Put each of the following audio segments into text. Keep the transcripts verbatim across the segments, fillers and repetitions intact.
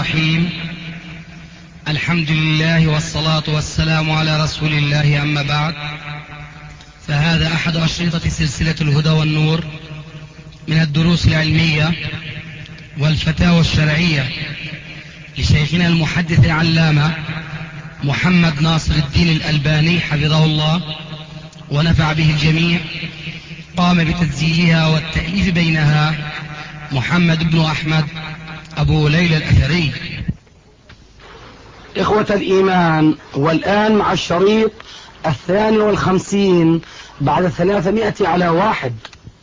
الرحيم. الحمد لله والصلاة والسلام على رسول الله، أما بعد، فهذا أحد أشرطة سلسلة الهدى والنور من الدروس العلمية والفتاوى الشرعية لشيخنا المحدث العلامة محمد ناصر الدين الألباني حفظه الله ونفع به الجميع. قام بتسجيلها والتأليف بينها محمد بن أحمد أبو ليلى الأثري. إخوة الإيمان، والآن مع الشريط الثاني والخمسين بعد ثلاثمائة على واحد.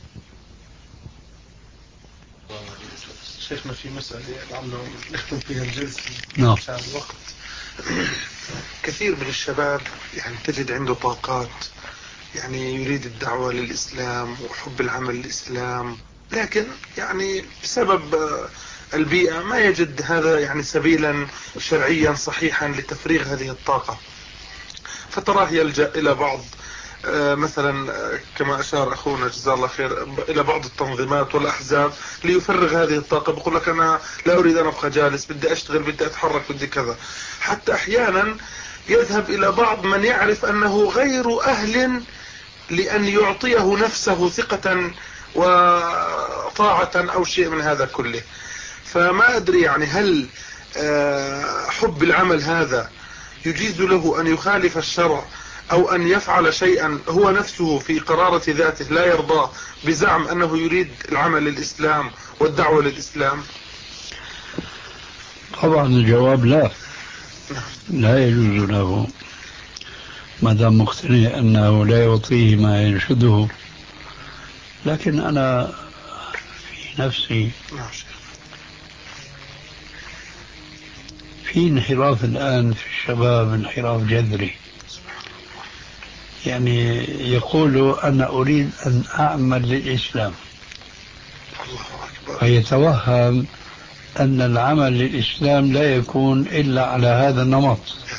شيخنا في مسألة لعله نختم فيها الجلسة نعم. عشان الوقت. كثير من الشباب يعني تجد عنده طاقات، يعني يريد الدعوة للإسلام وحب العمل للإسلام، لكن يعني بسبب البيئة ما يجد هذا يعني سبيلا شرعيا صحيحا لتفريغ هذه الطاقة، فتراه يلجأ إلى بعض مثلا كما أشار أخونا جزاه الله خير إلى بعض التنظيمات والأحزاب ليفرغ هذه الطاقة. بقول لك أنا لا أريد أن أبقى جالس، بدي أشتغل، بدي أتحرك، بدي كذا. حتى أحيانا يذهب إلى بعض من يعرف أنه غير أهل لأن يعطيه نفسه ثقة وطاعة أو شيء من هذا كله. فما أدري يعني هل حب العمل هذا يجيز له أن يخالف الشرع أو أن يفعل شيئا هو نفسه في قرارة ذاته لا يرضاه بزعم أنه يريد العمل للإسلام والدعوة للإسلام؟ طبعا الجواب لا، لا يجوز له ما دام مقتنع أنه لا يعطيه ما ينشده. لكن أنا في نفسي في انحراف الآن في الشباب، انحراف جذري. يعني يقول أنا أريد أن أعمل للإسلام، فيتوهم أن العمل للإسلام لا يكون إلا على هذا النمط،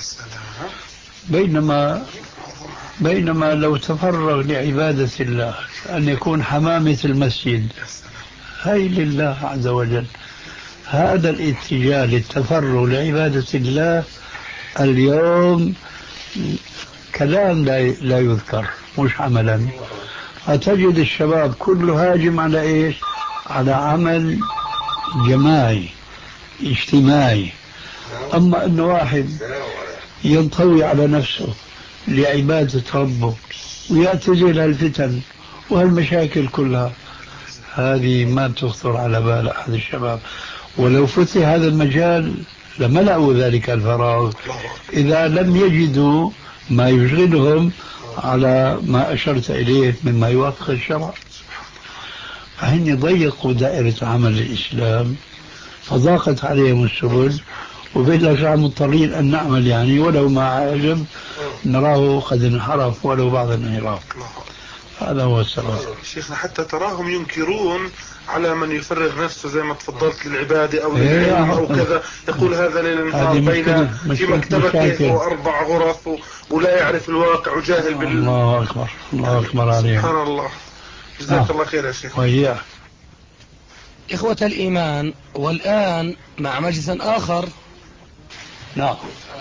بينما بينما لو تفرغ لعبادة الله أن يكون حمامة المسجد هاي لله عز وجل. هذا الاتجاه للتفرغ لعبادة الله اليوم كلام لا يذكر مش عملا. هتجد الشباب كله هاجم على إيش؟ على عمل جماعي اجتماعي. أما أنه واحد ينطوي على نفسه لعبادة ربه ويعتزل الفتن والمشاكل كلها، هذه ما تخطر على بال أحد الشباب. ولو فتح هذا المجال لملأوا ذلك الفراغ إذا لم يجدوا ما يشغلهم على ما أشرت إليه مما يوافق الشرع. فهن ضيقوا دائرة عمل الإسلام فضاقت عليهم السبل، وبالأشياء مضطرين أن نعمل يعني ولو ما عجب نراه قد انحرف ولو بعض الانحراف. هذا هو السبب. شيخنا حتى تراهم ينكرون على من يفرغ نفسه زي ما تفضلت للعبادة أو للعلم أو كذا، يقول هذا ليل نهار بين في مكتبته وأربع غرف ولا يعرف الواقع وجاهل بال. الله أكبر، الله أكبر عليه. سبحان الله. جزاك الله خير يا شيخ. وإياه. إخوة الإيمان، والآن مع مجلس آخر. نعم.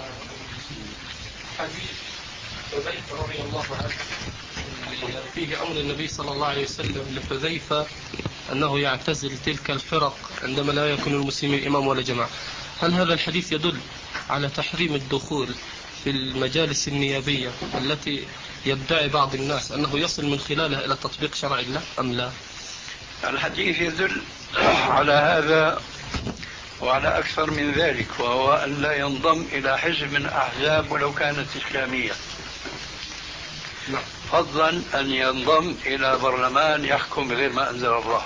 حديث حذيفة رضي الله عنه فيه أمر النبي صلى الله عليه وسلم لحذيفة أنه يعتزل تلك الفرق عندما لا يكون المسلمين إمام ولا جماعة. هل هذا الحديث يدل على تحريم الدخول في المجالس النيابية التي يدعي بعض الناس أنه يصل من خلالها إلى تطبيق شرع الله أم لا؟ الحديث يدل على هذا وعلى أكثر من ذلك، وهو أن لا ينضم إلى حزب من أحزاب ولو كانت إسلامية، فضلا أن ينضم إلى برلمان يحكم بغير ما أنزل الله.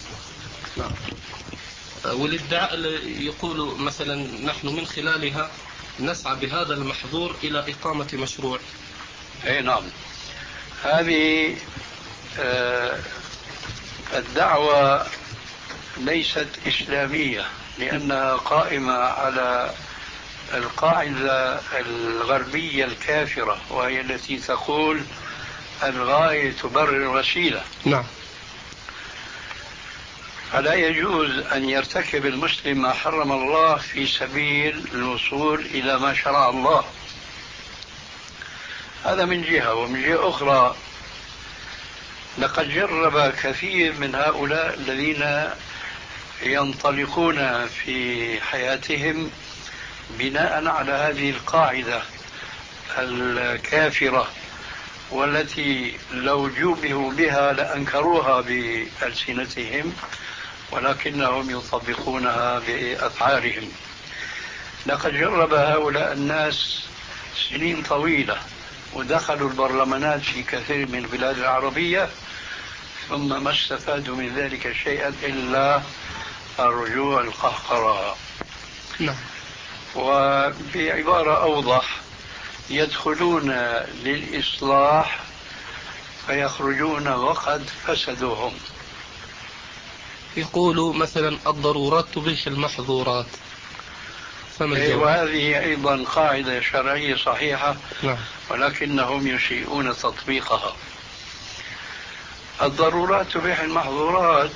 والادعاء يقول مثلا نحن من خلالها نسعى بهذا المحظور إلى إقامة مشروع. أي نعم، هذه آه الدعوة ليست إسلامية لأنها قائمة على القاعدة الغربية الكافرة، وهي التي تقول الغاية تبرر الوسيلة. نعم. فلا يجوز أن يرتكب المسلم ما حرم الله في سبيل الوصول إلى ما شرع الله. هذا من جهة. ومن جهة أخرى لقد جرب كثير من هؤلاء الذين ينطلقون في حياتهم بناء على هذه القاعدة الكافرة والتي لو جوبهوا بها لأنكروها بألسنتهم، ولكنهم يطبقونها بأفعالهم. لقد جرب هؤلاء الناس سنين طويلة ودخلوا البرلمانات في كثير من البلاد العربية، ثم ما استفادوا من ذلك شيئا إلا الرجوع القهقرة. نعم. وبعبارة أوضح، يدخلون للإصلاح فيخرجون وقد فسدوهم. يقولوا مثلا الضرورات تبيح المحظورات، وهذه أيضا قاعدة شرعية صحيحة. نعم. ولكنهم يسيئون تطبيقها. الضرورات تبيح المحظورات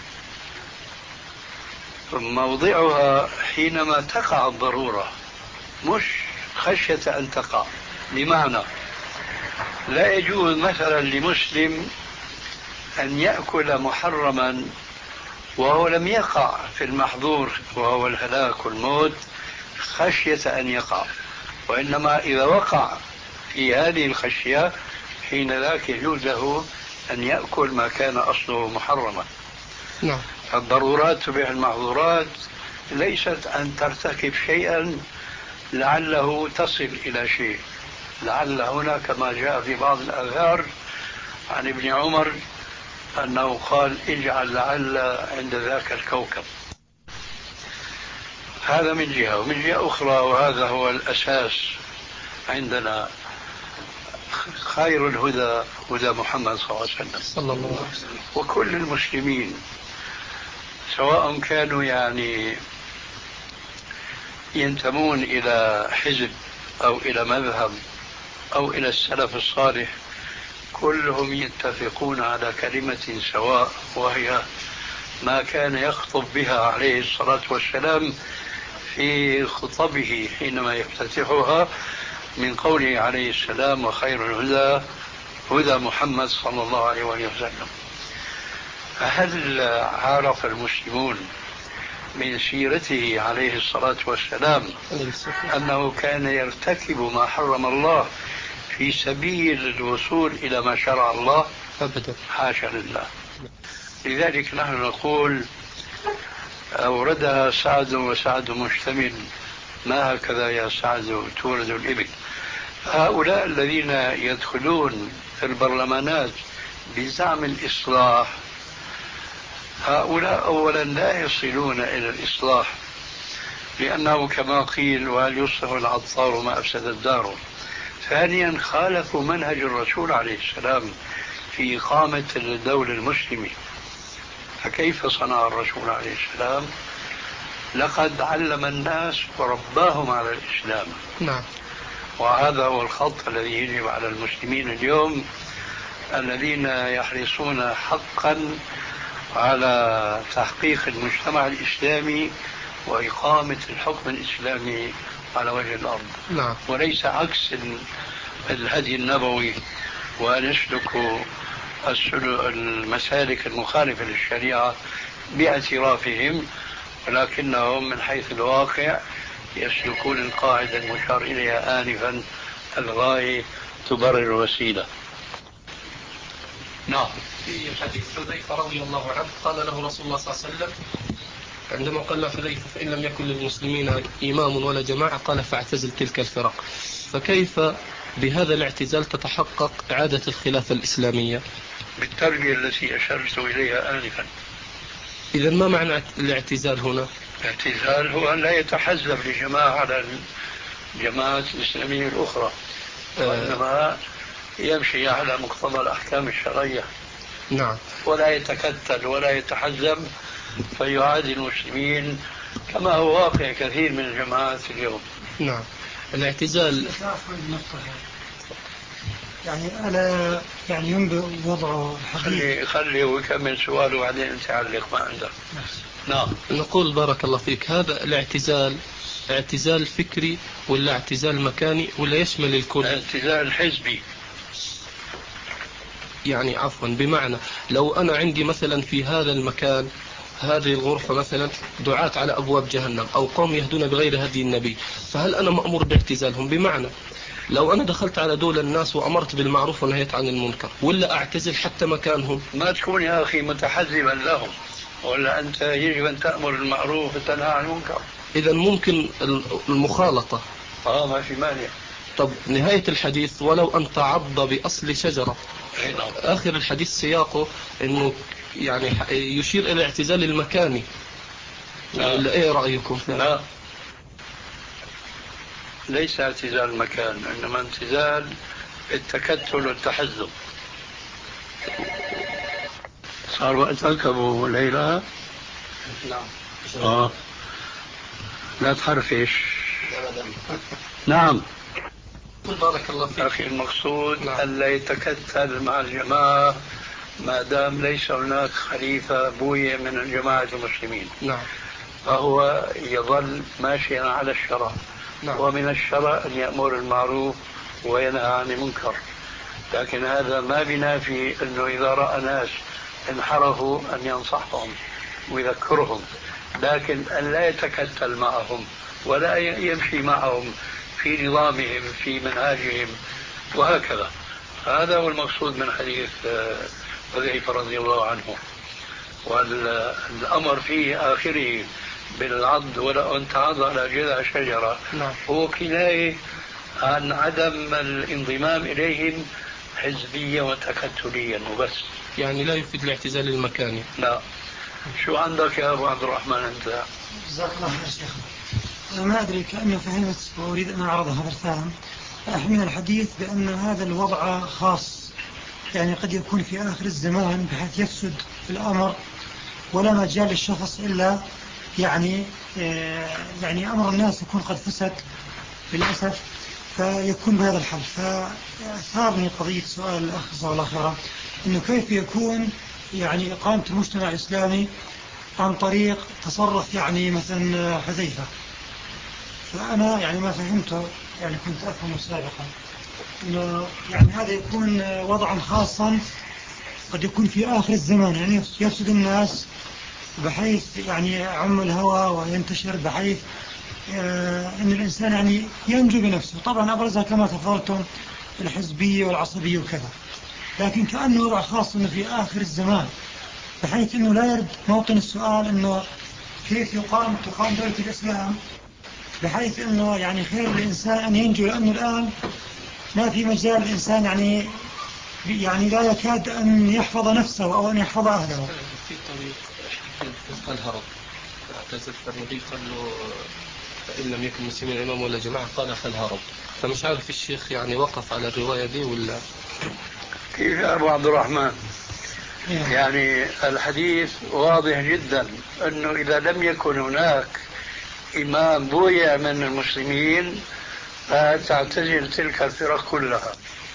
موضعها حينما تقع الضرورة، مش خشية أن تقع. بمعنى لا يجوز مثلا لمسلم أن يأكل محرما وهو لم يقع في المحظور وهو الهلاك والموت خشية أن يقع، وإنما إذا وقع في هذه الخشية حين ذاك يجوز له أن يأكل ما كان أصله محرما. نعم. الضرورات تبيح المحظورات ليست أن ترتكب شيئا لعله تصل إلى شيء. لعل هنا كما جاء في بعض الآثار عن ابن عمر أنه قال اجعل لعل عند ذاك الكوكب. هذا من جهة. ومن جهة أخرى، وهذا هو الأساس عندنا، خير الهدى هدى محمد صلى الله عليه وسلم. صلى الله عليه وسلم. وكل المسلمين سواء كانوا يعني ينتمون إلى حزب أو إلى مذهب أو إلى السلف الصالح، كلهم يتفقون على كلمة سواء، وهي ما كان يخطب بها عليه الصلاة والسلام في خطبه حينما يفتتحها من قوله عليه السلام وخير الهدى هدى محمد صلى الله عليه وسلم. هل عرف المسلمون من سيرته عليه الصلاة والسلام أنه كان يرتكب ما حرم الله في سبيل الوصول إلى ما شرع الله؟ أبدا، حاشا لله. لذلك نحن نقول أوردها سعد وسعد مشتمل، ما هكذا يا سعد تورد الإبل. هؤلاء الذين يدخلون في البرلمانات بزعم الإصلاح، هؤلاء أولا لا يصلون إلى الإصلاح، لأنه كما قيل وهل يصلح العطار ما أفسد الدار. ثانيا خالفوا منهج الرسول عليه السلام في إقامة الدولة المسلمة. فكيف صنع الرسول عليه السلام؟ لقد علم الناس ورباهم على الإسلام. نعم. وهذا هو الخط الذي يجب على المسلمين اليوم الذين يحرصون حقا على تحقيق المجتمع الإسلامي وإقامة الحكم الإسلامي على وجه الأرض. نعم. وليس عكس الهدي النبوي وأن يسلكوا المسالك المخالفة للشريعة باعترافهم، ولكنهم من حيث الواقع يسلكون القاعدة المشار إليها آنفا، الغاية تبرر الوسيلة. نعم. في حديث حذيفة رضي الله عنه قال له رسول الله صلى الله عليه وسلم عندما قال له حذيفة فإن لم يكن للمسلمين إمام ولا جماعة قال فاعتزل تلك الفرق. فكيف بهذا الاعتزال تتحقق إعادة الخلافة الإسلامية؟ بالتربية التي أشرت إليها آنفا. إذا ما معنى الاعتزال هنا؟ الاعتزال هو أن لا يتحزب لجماعة على الجماعات الإسلامية الأخرى، وإنما يمشي على مقتضى الأحكام الشرعية. نعم. ولا يتكتل ولا يتحزب فيعادي المسلمين كما هو واقع كثير من الجماعات اليوم. نعم. الاعتزال يعني ألا يعني ينبغي وضع الحديث. خلي خلي ويكمل سؤاله وبعدين انت علق ما عندك. نعم. نقول بارك الله فيك، هذا الاعتزال اعتزال فكري ولا اعتزال مكاني ولا يشمل الكل؟ اعتزال حزبي. يعني عفوا، بمعنى لو أنا عندي مثلا في هذا المكان هذه الغرفة مثلا دعاة على أبواب جهنم أو قوم يهدون بغير هدي النبي، فهل أنا مأمور باعتزالهم؟ بمعنى لو أنا دخلت على دول الناس وأمرت بالمعروف ونهيت عن المنكر، ولا أعتزل حتى مكانهم؟ ما تكون يا أخي متحزبا لهم، ولا أنت يجب أن تأمر بالمعروف وتنهى عن المنكر. إذا ممكن المخالطة. آه ما في مانع. طب نهاية الحديث ولو أن تعض بأصل شجرة، آخر الحديث سياقه أنه يعني يشير إلى اعتزال المكاني. ولا إيه رأيكم؟ لا، ليس اعتزال المكان، إنما اعتزال التكتل والتحزب. صار وقتك أبو ليلى؟ نعم. آه لا تحرفش. نعم. بارك الله فيك. أخي المقصود نعم. ألا يتكتل مع الجماعة ما دام ليس هناك خليفة بوية من الجماعة المسلمين. نعم. فهو يظل ماشيا على الشرع. نعم. ومن الشرع أن يأمر المعروف وينهى عن المنكر، لكن هذا ما بينافي أنه إذا رأى ناس انحرفوا أن ينصحهم ويذكرهم، لكن أن لا يتكتل معهم ولا يمشي معهم في نظامهم في منهاجهم وهكذا. هذا هو المقصود من حديث حذيفة رضي الله عنه، والأمر في آخره بالعض ولا أن تعض على جذع شجرة. نعم. هو كناية عن عدم الانضمام إليهم حزبيا وتكتليا وبس، يعني لا يفيد الاعتزال المكاني. لا. شو عندك يا أبو عبد الرحمن أنت؟ جزاك الله خير شيخ. أنا ما أدري كأنه فهمت وأريد أن أعرض هذا الفهم. أحمل الحديث بأن هذا الوضع خاص، يعني قد يكون في آخر الزمان بحيث يفسد في الأمر ولا مجال للشخص إلا يعني يعني أمر الناس يكون قد فسد للأسف، فيكون بهذا الحل. فأثارني قضية سؤال الأخ جزاه الله خيرا إنه كيف يكون يعني إقامة المجتمع الإسلامي عن طريق تصرف يعني مثلا حذيفة. فأنا يعني ما فهمته، يعني كنت أفهم سابقا إنه يعني هذا يكون وضعا خاصا قد يكون في آخر الزمان، يعني يفسد الناس بحيث يعني يعم الهوى وينتشر بحيث أن الإنسان يعني ينجو بنفسه. طبعا أبرزها كما تفضلتم الحزبية والعصبية وكذا، لكن كأنه وضع خاص إنه في آخر الزمان بحيث إنه لا يرد موطن السؤال إنه كيف يقام تقام دولة الإسلام بحيث إنه يعني خير الإنسان أن ينجو، لأنه الآن ما في مجال الإنسان يعني يعني لا يكاد أن يحفظ نفسه أو أن يحفظ أهله. في طريق فقه الهرب، اعتزل النبي قال له فإن لم يكن مسلمين إمام ولا جماعة قال فالهرب. فمش عارف الشيخ يعني وقف على الرواية دي ولا كيف يا أبو عبد الرحمن؟ يعني الحديث واضح جدا أنه إذا لم يكن هناك إمام بويع من المسلمين فتعتزل تلك الفرق كلها.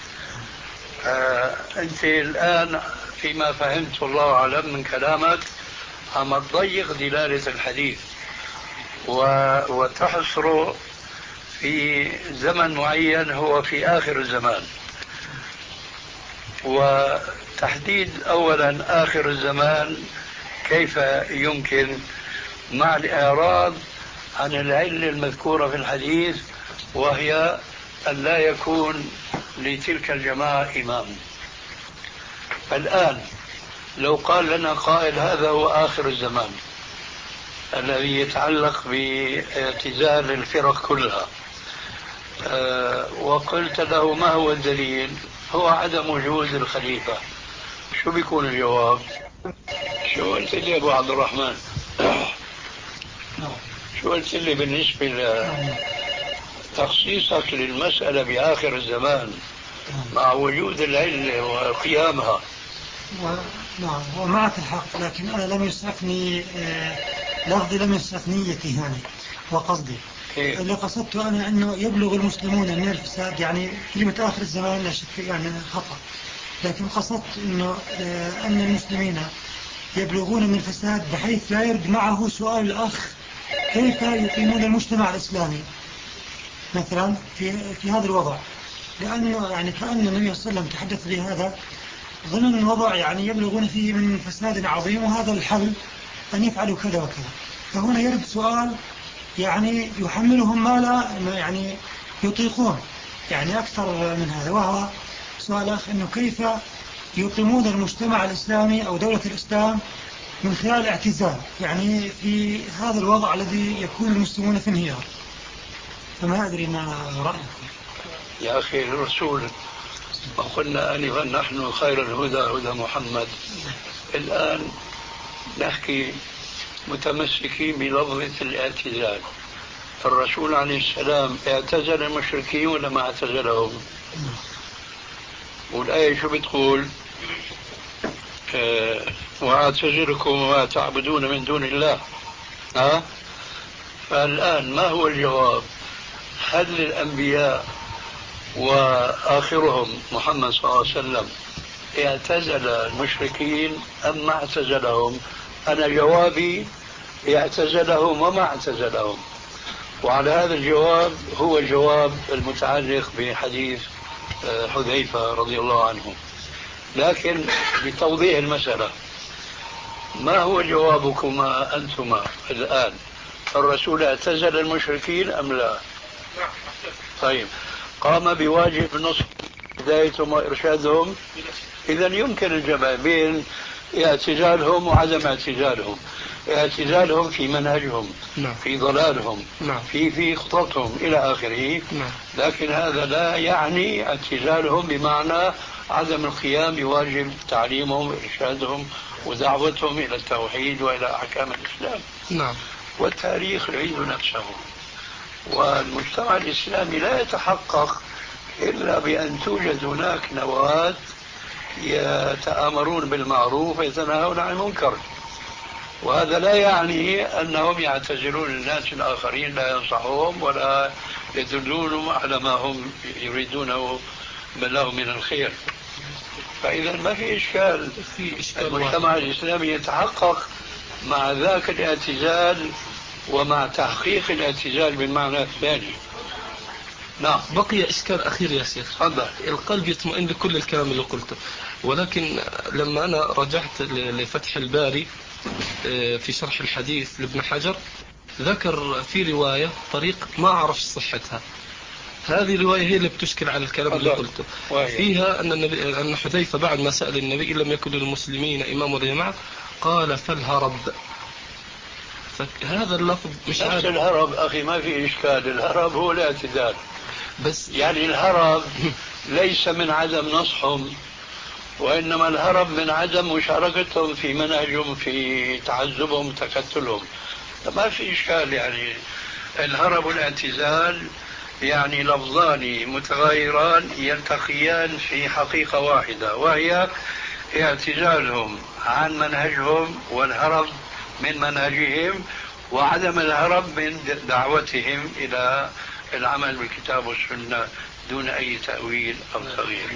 أنت الآن فيما فهمت الله أعلم من كلامك عم تضيق دلالة الحديث وتحصره في زمن معين هو في آخر الزمان. وتحديد أولا آخر الزمان كيف يمكن مع الإعراض عن العلة المذكورة في الحديث، وهي أن لا يكون لتلك الجماعة إمام. الآن لو قال لنا قائل هذا هو آخر الزمان الذي يتعلق باعتزال الفرق كلها، أه وقلت له ما هو الدليل؟ هو عدم وجود الخليفة. شو بيكون الجواب؟ شو قلت لي يا أبو عبد الرحمن؟ شو قلت لي بالنسبة لتخصيصك للمسألة بآخر الزمان مع وجود العلة وقيامها؟ نعم ومعك الحق، لكن أنا لم يسعفني لفظي، لم يسعف نيتي يعني. وقصدي اللي قصدته أنا أنه يبلغ المسلمون من الفساد، يعني كلمة آخر الزمان لا شك يعني خطأ، لكن قصدت أنه أن المسلمين يبلغون من الفساد بحيث لا يرد معه سؤال الأخ كيف يقيمون المجتمع الإسلامي مثلا في في هذا الوضع، لأنه يعني كأن النبي صلى الله عليه وسلم تحدث بهذا ضمن الوضع يعني يبلغون فيه من فساد عظيم، وهذا الحل أن يفعلوا كذا وكذا. فهنا يرد سؤال يعني يحملهم ما لا يعني يطيقون يعني أكثر من هذا، وهو سؤال أخ أنه كيف يقيمون المجتمع الإسلامي أو دولة الإسلام من خلال الاعتزال، يعني في هذا الوضع الذي يكون المسلمون في انهيار. فما أدري ما رأيكم يا أخي الرسول وقلنا آنفا نحن خير الهدى هدى محمد. الآن نحكي متمسكين بلفظة الاعتزال. الرسول عليه السلام اعتزل المشركين ولا ما اعتزلهم؟ والآية شو بتقول؟ اه واعتزلكم وما تعبدون من دون الله. ها؟ فالآن ما هو الجواب؟ هل الأنبياء وآخرهم محمد صلى الله عليه وسلم اعتزل المشركين أم ما اعتزلهم؟ أنا جوابي اعتزلهم وما اعتزلهم، وعلى هذا الجواب هو الجواب المتعلق بحديث حذيفة رضي الله عنه. لكن لتوضيح المسألة، ما هو جوابكما أنتما الآن؟ الرسول اعتزل المشركين أم لا؟ طيب، قام بواجب نصح هدايتهم وإرشادهم. إذن يمكن الجمع بين اعتزالهم وعدم اعتزالهم. اعتزالهم في منهجهم، نعم. في ضلالهم، نعم. في في خططهم إلى آخره، نعم. لكن هذا لا يعني اعتزالهم بمعنى عدم القيام بواجب تعليمهم وإرشادهم ودعوتهم إلى التوحيد وإلى أحكام الإسلام، نعم. والتاريخ يعيد نفسه، والمجتمع الإسلامي لا يتحقق إلا بأن توجد هناك نواة يتآمرون بالمعروف ويتناهون عن المنكر. وهذا لا يعني أنهم يعتزلون الناس الآخرين، لا ينصحهم ولا يدلونهم على ما هم يريدونه له من الخير. فإذا ما في إشكال، في إشكال المجتمع واحد. الإسلامي يتحقق مع ذاك الاعتزال ومع تحقيق الاعتزال بالمعنى الثاني. نعم. بقي إشكال أخير يا شيخ. هذا القلب يطمئن بكل الكلام اللي قلته، ولكن لما أنا رجعت لفتح الباري في شرح الحديث لابن حجر ذكر في رواية طريق ما أعرف صحتها، هذه الرواية هي اللي بتشكل على الكلام اللي قلته. فيها أن النبي أن حذيفة بعد ما سأل النبي إن لم يكن للمسلمين إمام ولا جماعة قال فالهرب. فهذا اللفظ مش نفس الهرب أخي، ما في إشكال. الهرب هو الاعتدال، بس يعني الهرب ليس من عدم نصحهم، وإنما الهرب من عدم مشاركتهم في منهجهم، في تعذبهم وتكتلهم. ما في إشكال. يعني الهرب والاعتزال يعني لفظان متغايران يلتقيان في حقيقة واحدة، وهي اعتزالهم عن منهجهم والهرب من منهجهم، وعدم الهرب من دعوتهم إلى العمل بالكتاب والسنة دون أي تأويل أو تغيير.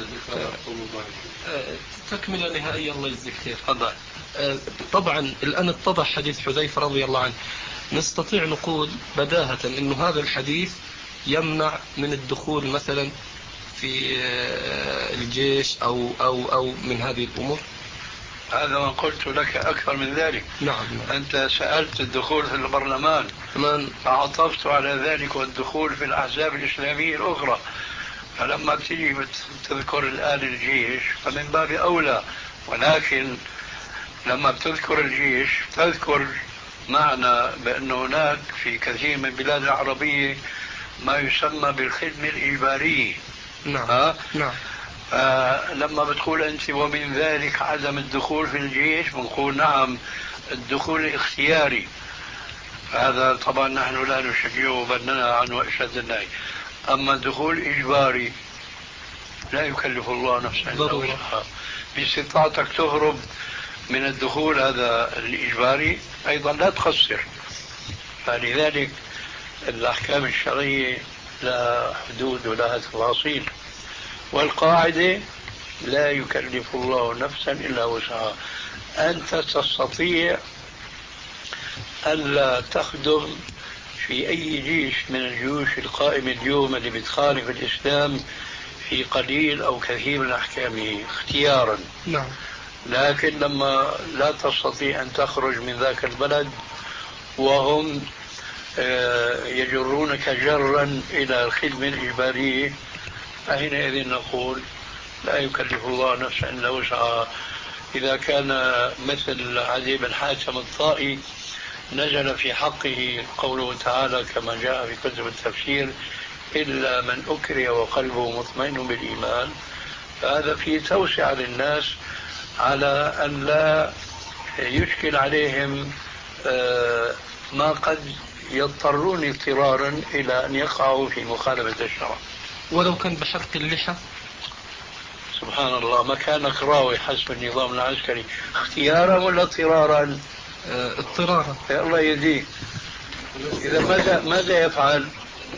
تكملة نهائية الله يجزيك خير. تفضل. طبعا الآن اتضح حديث حذيفة رضي الله عنه، نستطيع نقول بداهة إنه هذا الحديث يمنع من الدخول مثلا في الجيش أو أو أو من هذه الأمور. هذا ما قلت لك أكثر من ذلك. نعم. أنت سألت الدخول في البرلمان، من فعطفت على ذلك والدخول في الأحزاب الإسلامية الأخرى. فلما تيجي تذكر الآن الجيش فمن باب أولى، ولكن لما بتذكر الجيش تذكر معنى بأن هناك في كثير من البلاد العربية ما يسمى بالخدمة الإجبارية. نعم. ها؟ نعم. آه لما بتقول أنت ومن ذلك عدم الدخول في الجيش، بنقول نعم الدخول الاختياري، هذا طبعا نحن لا نشجعه بل ننهى عنه أشد النهي. أما الدخول إجباري لا يكلف الله نفسا إلا وسعها، باستطاعتك تهرب من الدخول هذا الإجباري أيضا لا تخسر. فلذلك الأحكام الشرعية لها حدود ولها تفاصيل، والقاعدة لا يكلف الله نفسا إلا وسعها. أنت تستطيع ألا تخدم في أي جيش من الجيوش القائمة اليوم اللي بتخالف الإسلام في قليل أو كثير من أحكامه اختيارا. نعم. لكن لما لا تستطيع أن تخرج من ذاك البلد وهم يجرونك جرا إلى الخدمة الإجبارية، فحينئذ نقول لا يكلف الله نفسا إلا وسعها. إذا كان مثل عدي بن حاتم الطائي نزل في حقه قوله تعالى كما جاء في كتب التفسير إلا من أكره وقلبه مطمئن بالإيمان، فهذا فيه توسعة للناس على أن لا يشكل عليهم ما قد يضطرون اضطرارا إلى أن يقعوا في مخالفة الشرع. ولو كان بحلق اللحى؟ سبحان الله، مكانك راوي حسب النظام العسكري، اختيارا ولا اضطرارا؟ اه اضطرارا. يا الله يهديك. إذا ماذا ماذا يفعل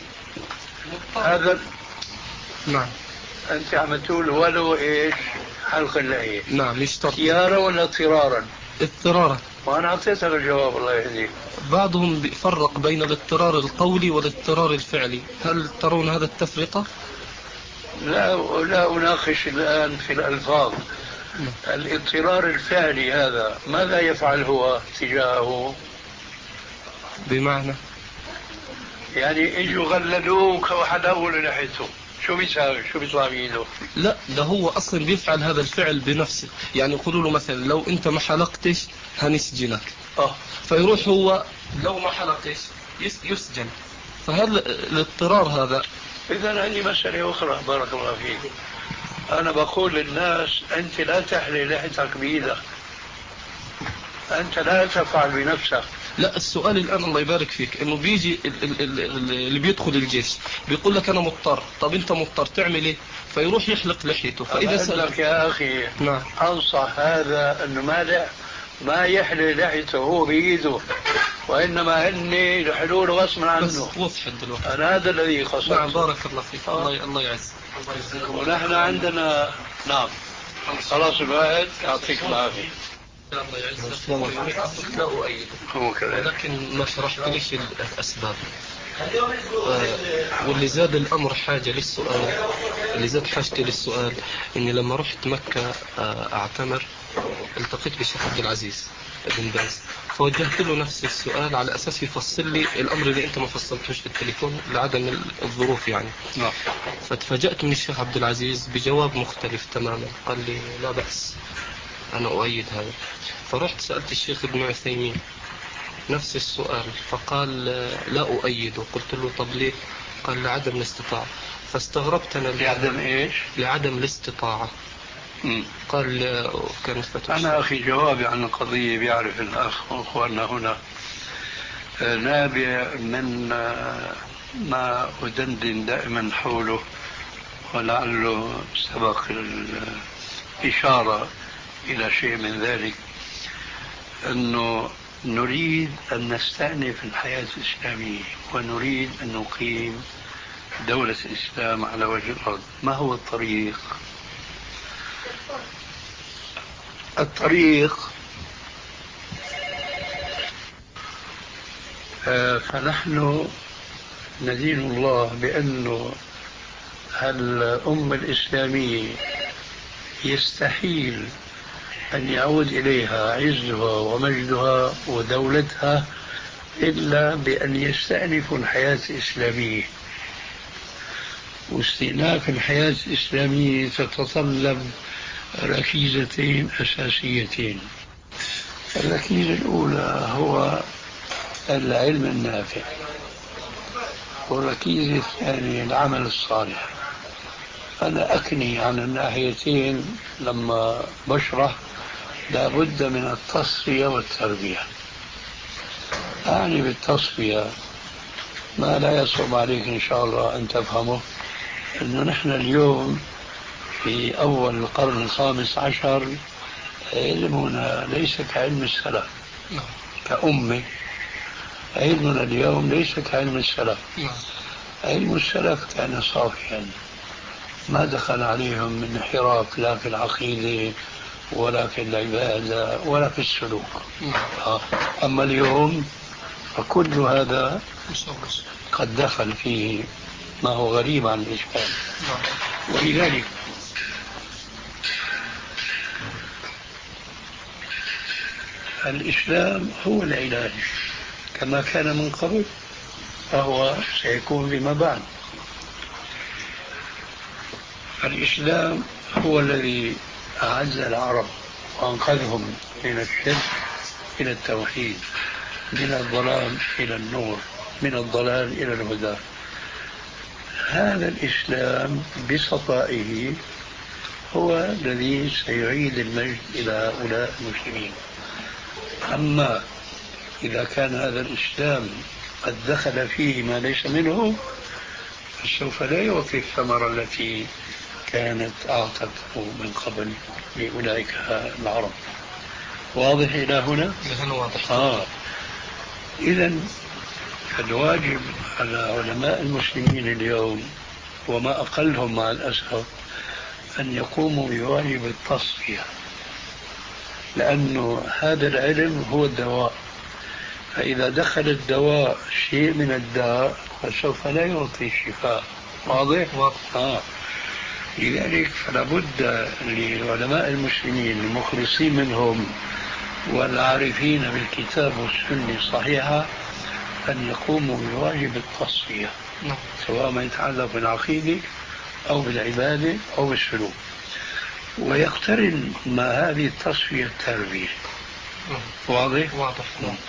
هذا؟ نعم. أنت عم تقول ولو إيش حلق اللحية. نعم يشترط. اختيارا ولا اضطرارا؟ اضطرارا. وأنا أعطيتك الجواب الله يهديك. بعضهم بيفرق بين الاضطرار القولي والاضطرار الفعلي، هل ترون هذا التفرقة؟ لا لا أناقش الآن في الألفاظ. الاضطرار الفعلي هذا ماذا يفعل هو تجاهه؟ بمعنى يعني اجوا غللوك وحلقوا له لحيته، شو بيساوي؟ شو بيطلع بيده؟ لا، ده هو اصلا بيفعل هذا الفعل بنفسه. يعني يقولوا له مثلا لو انت ما حلقتش هنسجنك، اه فيروح هو لو ما حلقتش يسجن. فهل الاضطرار هذا؟ اذا عندي مسألة اخرى بارك الله فيك. انا بقول للناس انت لا تحلي لحيتك بيدك، انت لا تفعل بنفسك. لا، السؤال الآن الله يبارك فيك انه بيجي اللي بيدخل الجيش بيقول لك انا مضطر. طب انت مضطر تعمل ايه؟ فيروح يحلق لحيته. فاذا سأل لك يا اخي نعم. انصح هذا انه ما لا ما يحلي لحيته هو بايده، وانما هن يحلون غصبا عنه. بس وضحت دلوقتي. انا هذا الذي قصدت. نعم بارك الله فيك. آه. الله الله يعز. ونحن عندنا نعم خلاص الواحد يعطيك العافيه. الله يعزك. لا أؤيد، ولكن ما شرحت ليش الأسباب. آه واللي زاد الأمر حاجة للسؤال، اللي زاد حاجتي للسؤال إني لما رحت مكة آه أعتمر التقيت بالشيخ عبد العزيز بن باز، فوجهت له نفس السؤال على أساس يفصل لي الأمر اللي أنت ما فصلتوش في التليفون لعدم الظروف يعني. نعم. فتفاجأت من الشيخ عبد العزيز بجواب مختلف تماما، قال لي لا بأس أنا أؤيد هذا. فرحت سألت الشيخ ابن عثيمين نفس السؤال فقال لا أؤيده. قلت له طب ليه؟ قال لعدم الاستطاعة. فاستغربت أنا لعدم إيش؟ لعدم الاستطاعة. م. قال كانت فتوى. أنا أخي جوابي عن القضية بيعرف الأخ وأخواننا هنا نابع من ما أدندن دائما حوله، ولعله سبق الإشارة إلى شيء من ذلك، أنه نريد أن نستأنف الحياة الإسلامية ونريد أن نقيم دولة الإسلام على وجه الأرض. ما هو الطريق؟ الطريق آه فنحن ندين الله بأنه الأمة الإسلامية يستحيل أن يعود إليها عزها ومجدها ودولتها إلا بأن يستأنفوا الحياة الإسلامية. واستئناف الحياة الإسلامية تتطلب ركيزتين أساسيتين. الركيزة الأولى هو العلم النافع، والركيزة الثانية العمل الصالح. أنا أكني عن الناحيتين لما بشرح لابد من التصفية والتربية. أعني بالتصفية ما لا يصعب عليك إن شاء الله أن تفهمه، أنه نحن اليوم في أول القرن الخامس عشر علمنا ليس كعلم السلف كأمة، علمنا اليوم ليس كعلم السلف. علم السلف كان صافيا، ما دخل عليهم من انحراف لا في العقيدة ولا في العبادة ولا في السلوك. أما اليوم فكل هذا قد دخل فيه ما هو غريب عن الإسلام. ولذلك الإسلام هو العلاج كما كان من قبل فهو سيكون فيما بعد. الإسلام هو الذي أعز العرب وأنقذهم من الشرك إلى التوحيد، من الظلام إلى النور، من الضلال إلى الهدى. هذا الإسلام بصفائه هو الذي سيعيد المجد إلى هؤلاء المسلمين. أما إذا كان هذا الإسلام قد دخل فيه ما ليس منه فسوف لا يعطي الثمرة التي كانت أعطته من قبل لأولئك العرب. واضح إلى هنا؟ واضح. آه. إذن الواجب على علماء المسلمين اليوم وما أقلهم مع الأسف أن يقوموا بواجب التصفية، لأنه هذا العلم هو الدواء، فإذا دخل الدواء شيء من الداء فسوف لا يعطي الشفاء. واضح؟ واضح. آه. لذلك فلا بد لعلماء المسلمين المخلصين منهم والعارفين بالكتاب والسنة الصحيحة أن يقوموا بواجب التصفية، سواء ما يتعلق بالعقيدة أو بالعبادة أو بالسلوك. ويقترن مع هذه التصفية التربية. واضح؟ واضح.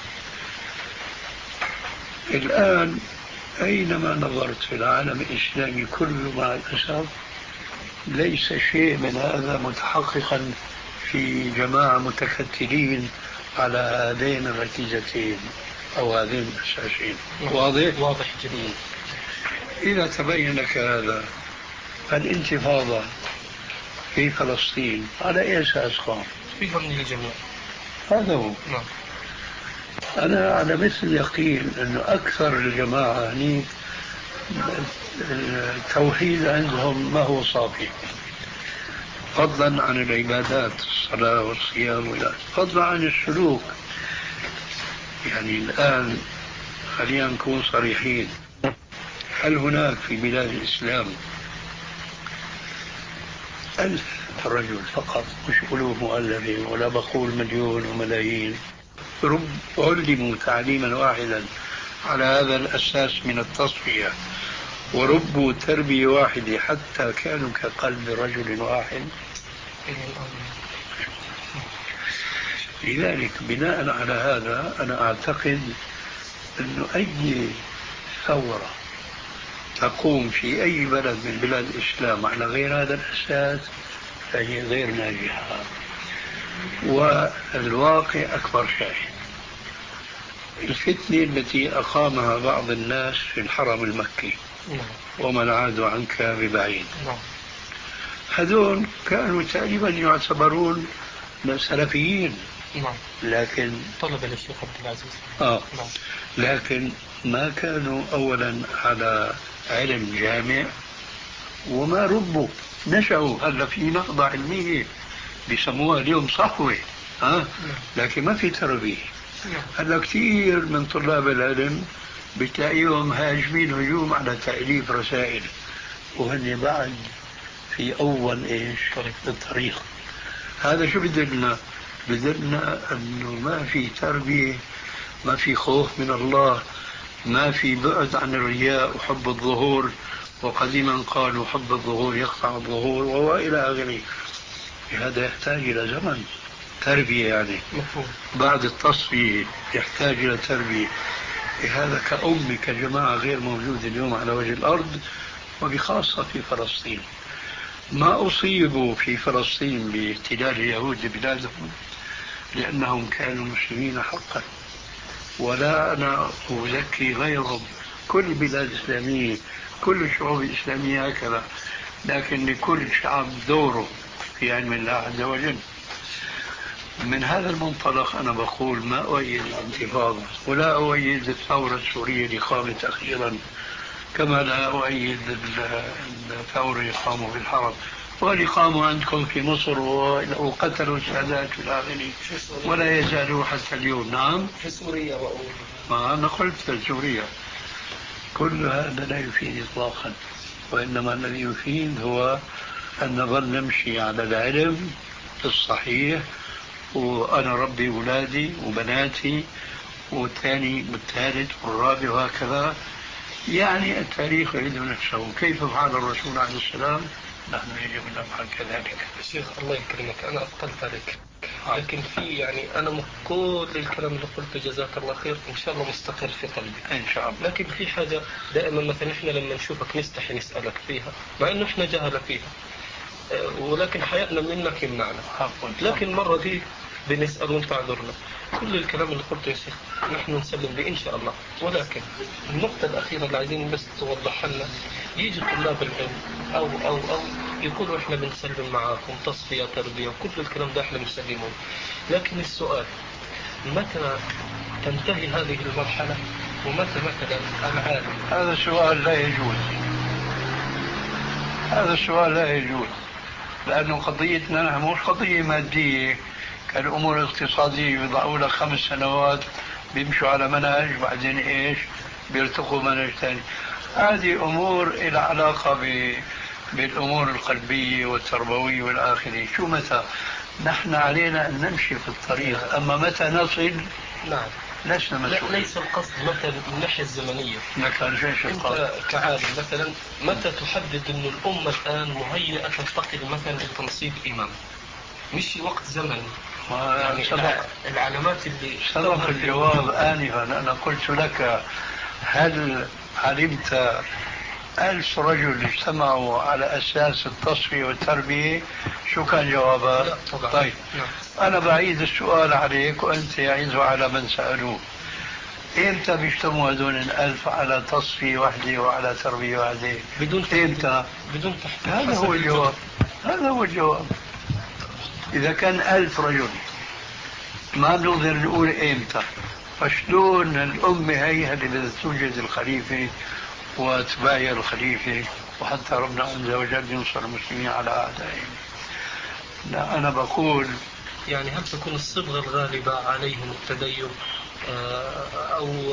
الآن أينما نظرت في العالم الإسلامي كله مع الأسف ليس شيء من هذا متحققا في جماعة متكتلين على هذين الركيزتين أو هذين الأساسين. واضح؟ واضح جدا. إذا تبين لك هذا فالانتفاضة في فلسطين على أي أساس قام؟ في ضمن الجميع. هذا هو. نعم. أنا على مثل اليقين أنه أكثر الجماعة هني التوحيد عندهم ما هو صافي، فضلا عن العبادات الصلاة والصيام، فضلا عن السلوك. يعني الآن خلينا نكون صريحين، هل هناك في بلاد الإسلام ألف رجل فقط، مش ألوف مؤلفين ولا بقول مليون وملايين، رب علموا تعليما واحدا على هذا الأساس من التصفية وربوا تربية واحدة حتى كانوا كقلب رجل واحد؟ لذلك بناء على هذا أنا أعتقد أنه أي ثورة تقوم في أي بلد من بلاد الإسلام على غير هذا الأساس فهي غير ناجحة. والواقع أكبر شاهد. الفتنة التي أقامها بعض الناس في الحرم المكي ومن عادوا عنك ببعيد، هذول كانوا تقريبا يعتبرون سلفيين، لكن طلب الشيخ عبد العزيز آه. لكن ما كانوا أولا على علم جامع وما ربوا، نشأوا. هلا في نهضة علمية بيسموها اليوم صحوة، ها؟ لكن ما في تربية. هلا كثير من طلاب العلم بتلاقيهم هاجمين هجوم على تأليف رسائل وهن بعد في أول إيش الطريق. هذا شو بدلنا؟ بدلنا أنه ما في تربية، ما في خوف من الله، ما في بعد عن الرياء وحب الظهور، وقديما قالوا حب الظهور يقطع الظهور وهو إلى آخره. هذا يحتاج إلى زمن تربية، يعني بعد التصفية يحتاج إلى تربية. هذا كأمة كجماعة غير موجودة اليوم على وجه الأرض، وبخاصة في فلسطين. ما أصيبوا في فلسطين باحتلال اليهود لبلادهم لأنهم كانوا مسلمين حقا، ولا أنا أزكي غيرهم. كل بلاد إسلامية، كل الشعوب الإسلامية هكذا، لكن لكل شعب دوره في علم الله عز وجل. من هذا المنطلق أنا بقول ما أؤيد الانتفاضة ولا أؤيد الثورة السورية اللي قامت أخيرا، كما لا أؤيد الثورة اللي قاموا في الحرب واللي قاموا عندكم في مصر وقتلوا السادات في آخره ولا يزالوا حتى اليوم. نعم في سوريا وأقول ما أنا قلت في سوريا. كل هذا لا يفيد إطلاقا، وإنما الذي يفيد هو أن نظل نمشي على العلم الصحيح، وأنا ربي أولادي وبناتي والثاني والثالث والرابع وهكذا. يعني التاريخ يعيد نفسه، كيف فعل الرسول عليه السلام نحن يجب أن نفعل كذلك. شيخ الله يكرمك، أنا أثقلت عليك، لكن في يعني أنا كل الكلام اللي قلته جزاك الله خير إن شاء الله مستقر في قلبي إن شاء الله. لكن في حاجة دائما مثلا إحنا لما نشوفك نستحي نسألك فيها مع إنه إحنا جهلة فيها، ولكن حياتنا منك يمنعنا، لكن مرة دي بنسأل وانت عذرنا. كل الكلام اللي قلته يا شيخ نحن نسلم به إن شاء الله، ولكن النقطة الأخيرة اللي عايزين بس توضح لنا، يجي طلاب العلم أو أو أو يقولوا إحنا بنسلم معاكم تصفية تربية وكل الكلام ده إحنا بنسلمه، لكن السؤال متى تنتهي هذه المرحلة ومتى مثلا العالم؟ هذا السؤال لا يجوز، هذا السؤال لا يجوز، لأنه قضيتنا نحن مش قضية مادية كالأمور الاقتصادية، يضعوا لك خمس سنوات بيمشوا على منهج بعدين إيش بيرتقوا منهج ثاني. هذه أمور إلى علاقة ب... بالأمور القلبية والتربوية والآخرة. شو متى؟ نحن علينا أن نمشي في الطريق، أما متى نصل نعم لسنا مسؤولين. ليس القصد مثلا من الناحية الزمنية، مثلا أنت كعالم مثلا متى تحدد أن الأمة الآن مهيئة تنتقل مثلا لتنصيب إمام؟ مش وقت زمني يعني سبق العلامات اللي سبق الجواب آنفا. أنا قلت لك هل علمت ألف رجل اجتمعوا على أساس التصفية والتربية شو كان جوابها؟ لا طبعا. طيب نعم. أنا بعيد السؤال عليك وأنت يعيده على من سألوه. إمتى بيجتمعوا هذول الألف على تصفية واحدة وعلى تربية واحدة؟ بدون إمتى؟ بدون تحديد. هذا هو الجواب، هذا هو الجواب. إذا كان ألف رجل ما بنقدر نقول إمتى، فشلون الأمة هي اللي بدها توجد الخليفة واتباعها الخليفة وحتى ربنا عز وجل ينصر المسلمين على أعدائهم؟ لا أنا بقول يعني هل تكون الصبغة الغالبة عليهم التدين أو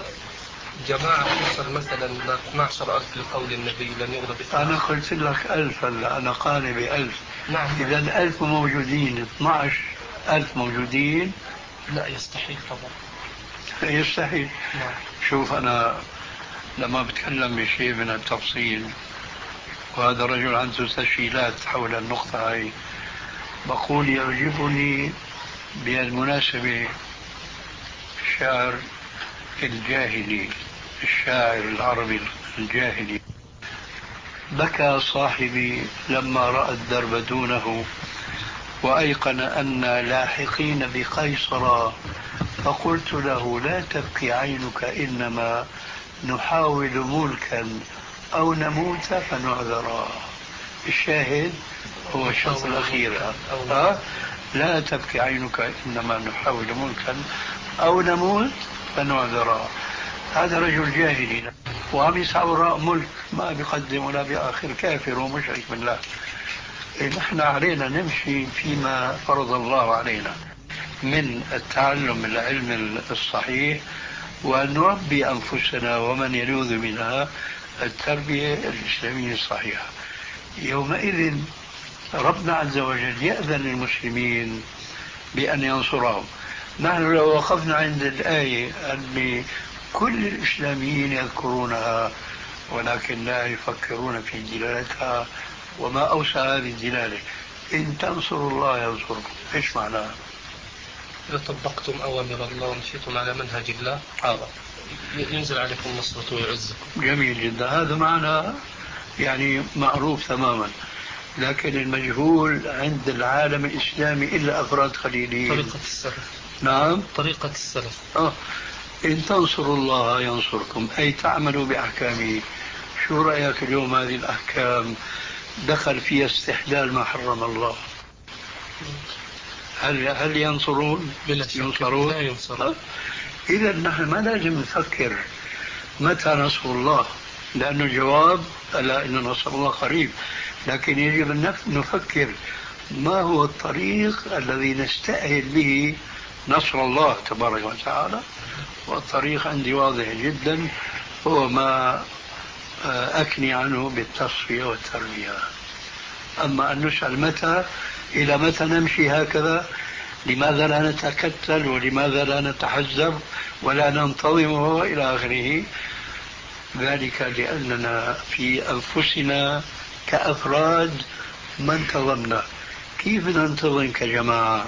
جماعة توصل مثلا ل اثني عشر ألف لقول النبي لن يغلب؟ أنا قلت لك ألف، هلا أنا قاني بألف. نعم. إذا الألف موجودين اثني عشر ألف موجودين لا يستحيل طبعا. يستحيل. نعم. شوف أنا لما بتكلم بشيء من التفصيل وهذا الرجل عنده تسجيلات حول النقطة هاي بقول يعجبني بالمناسبة الشاعر الجاهلي، الشاعر العربي الجاهلي: بكى صاحبي لما رأى الدرب دونه وأيقن أن لاحقين بقيصر، فقلت له لا تبكي عينك إنما نحاول ملكا أو نموت فنعذرا. الشاهد هو الشرط الأخير، أه؟ لا تبكي عينك إنما نحاول ملكا أو نموت فنعذرا. هذا رجل جاهلي وعم يسعى وراء ملك ما بيقدم ولا بآخر، كافر ومشرك بالله. نحن علينا نمشي فيما فرض الله علينا من التعلم العلم الصحيح وأن نربي أنفسنا ومن يلوذ منها التربية الإسلامية الصحيحة. يومئذ ربنا عز وجل يأذن للمسلمين بأن ينصرهم. نحن لو وقفنا عند الآية أن كل الإسلاميين يذكرونها ولكن لا يفكرون في دلالتها وما أوسع هذه الدلالة: إن تنصروا الله ينصركم. إيش معناها؟ إذا طبقتم أوامر الله ومشيتم على منهج الله هذا ينزل عليكم النصرة ويعزكم. جميل جدا، هذا معنى يعني معروف تماما، لكن المجهول عند العالم الإسلامي إلا أفراد قليلين. طريقة السلف. نعم طريقة السلف. آه. إن تنصروا الله ينصركم أي تعملوا بأحكامه. شو رأيك اليوم هذه الأحكام دخل فيها استحلال ما حرم الله؟ هل هل ينصرون؟ بلا شك ينصرون؟ لا ينصرون. إذا نحن ما لازم نفكر متى نصر الله، لأنه الجواب ألا إن نصر الله قريب، لكن يجب أن نفكر ما هو الطريق الذي نستأهل به نصر الله تبارك وتعالى. والطريق عندي واضح جدا، هو ما أكني عنه بالتصفية والتربية. أما أن نسأل متى، إلى متى نمشي هكذا، لماذا لا نتكتل ولماذا لا نتحزب ولا ننتظم وإلى آخره، ذلك لأننا في أنفسنا كأفراد ما انتظمنا. كيف ننتظم كجماعة؟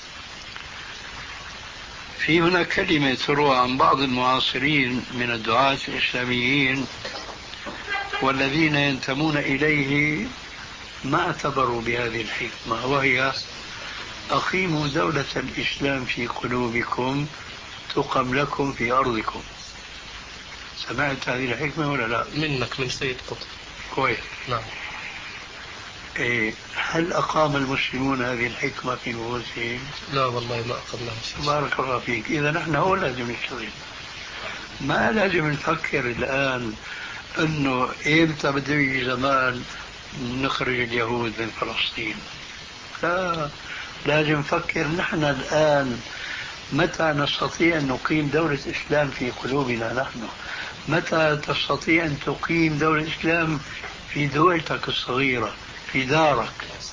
في هنا كلمة تروى عن بعض المعاصرين من الدعاة الإسلاميين والذين ينتمون إليه ما اعتبروا بهذه الحكمة، وهي: أقيموا دولة الإسلام في قلوبكم تقم لكم في أرضكم. سمعت هذه الحكمة ولا لا؟ منك من سيد قطب. كويس. نعم. إيه، هل أقام المسلمون هذه الحكمة في نفوسهم؟ لا والله ما أقمناها. بارك الله فيك. إذا نحن هو لازم نشتغل، ما لازم نفكر الآن أنه إمتى بده يجي زمان نخرج اليهود من فلسطين. لا، لازم نفكر نحن الآن متى نستطيع أن نقيم دولة إسلام في قلوبنا نحن، متى تستطيع أن تقيم دولة إسلام في دولتك الصغيرة في دارك.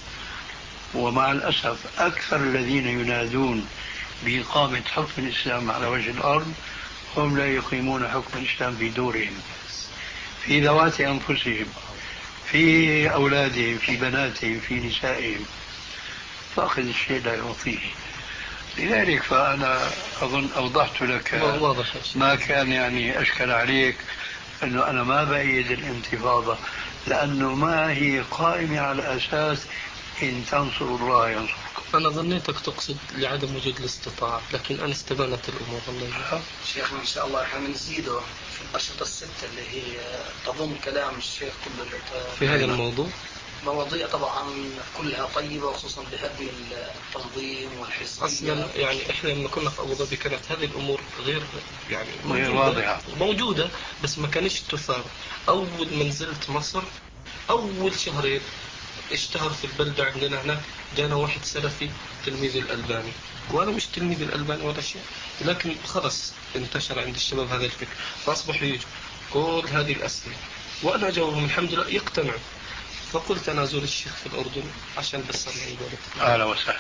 ومع الأسف أكثر الذين ينادون بإقامة حكم الإسلام على وجه الأرض هم لا يقيمون حكم الإسلام في دورهم، في ذوات أنفسهم، في أولادهم، في بناتهم، في نسائهم. فأخذ الشيء لا يعطيه. لذلك فأنا أظن أوضحت لك ما كان يعني أشكل عليك، أنه أنا ما بأيد الانتفاضة، لأنه ما هي قائمة على أساس إن تنصروا الله ينصركم. أنا ظنيتك تقصد لعدم وجود الاستطاعة، لكن أنا استبانت الأمور. الله شيخنا إن شاء الله احنا بنزيده في الأشرطة الستة اللي هي تضم كلام الشيخ كله في هذا الموضوع. مواضيع طبعا كلها طيبة، وخصوصا بهدم التنظيم والحزبية. أصلا يعني إحنا لما كنا في أبو ظبي كانت هذه الأمور غير يعني غير واضحة موجودة، بس ما كانش تثار. أول ما نزلت مصر أول شهرين اشتهر في البلدة عندنا هنا، جانا واحد سلفي تلميذ الألباني، وأنا مش تلميذ الألباني ولا شيء، لكن خلص انتشر عند الشباب هذا الفكر، فأصبحوا يجوا كل هذه الأسئلة وأنا أجاوبهم الحمد لله يقتنعوا. فقلت أنا أزور الشيخ في الأردن عشان بس الله يبارك. أهلا وسهلا.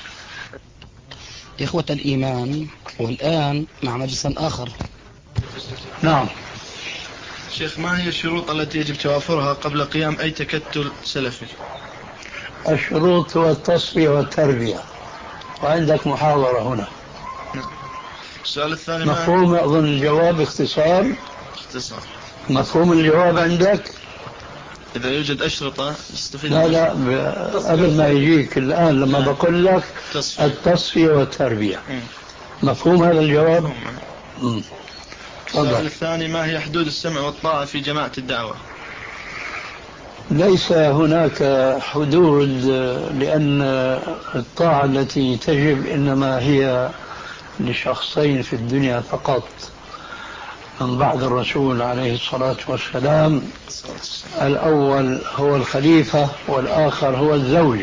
إخوة الإيمان، والآن مع مجلس آخر. نعم شيخ، ما هي الشروط التي يجب توافرها قبل قيام أي تكتل سلفي؟ الشروط هو التصفية والتربية، وعندك محاضرة هنا. السؤال الثاني مفهوم أظن الجواب اختصار. اختصار. مفهوم الجواب عندك؟ إذا يوجد أشرطة نستفيد. لا لا قبل ما يجيك الآن لما لا. بقول لك تصفية. التصفية والتربية. م. مفهوم هذا الجواب؟ السؤال الثاني: ما هي حدود السمع والطاعة في جماعة الدعوة؟ ليس هناك حدود، لأن الطاعة التي تجب إنما هي لشخصين في الدنيا فقط من بعد الرسول عليه الصلاة والسلام. الأول هو الخليفة والآخر هو الزوج.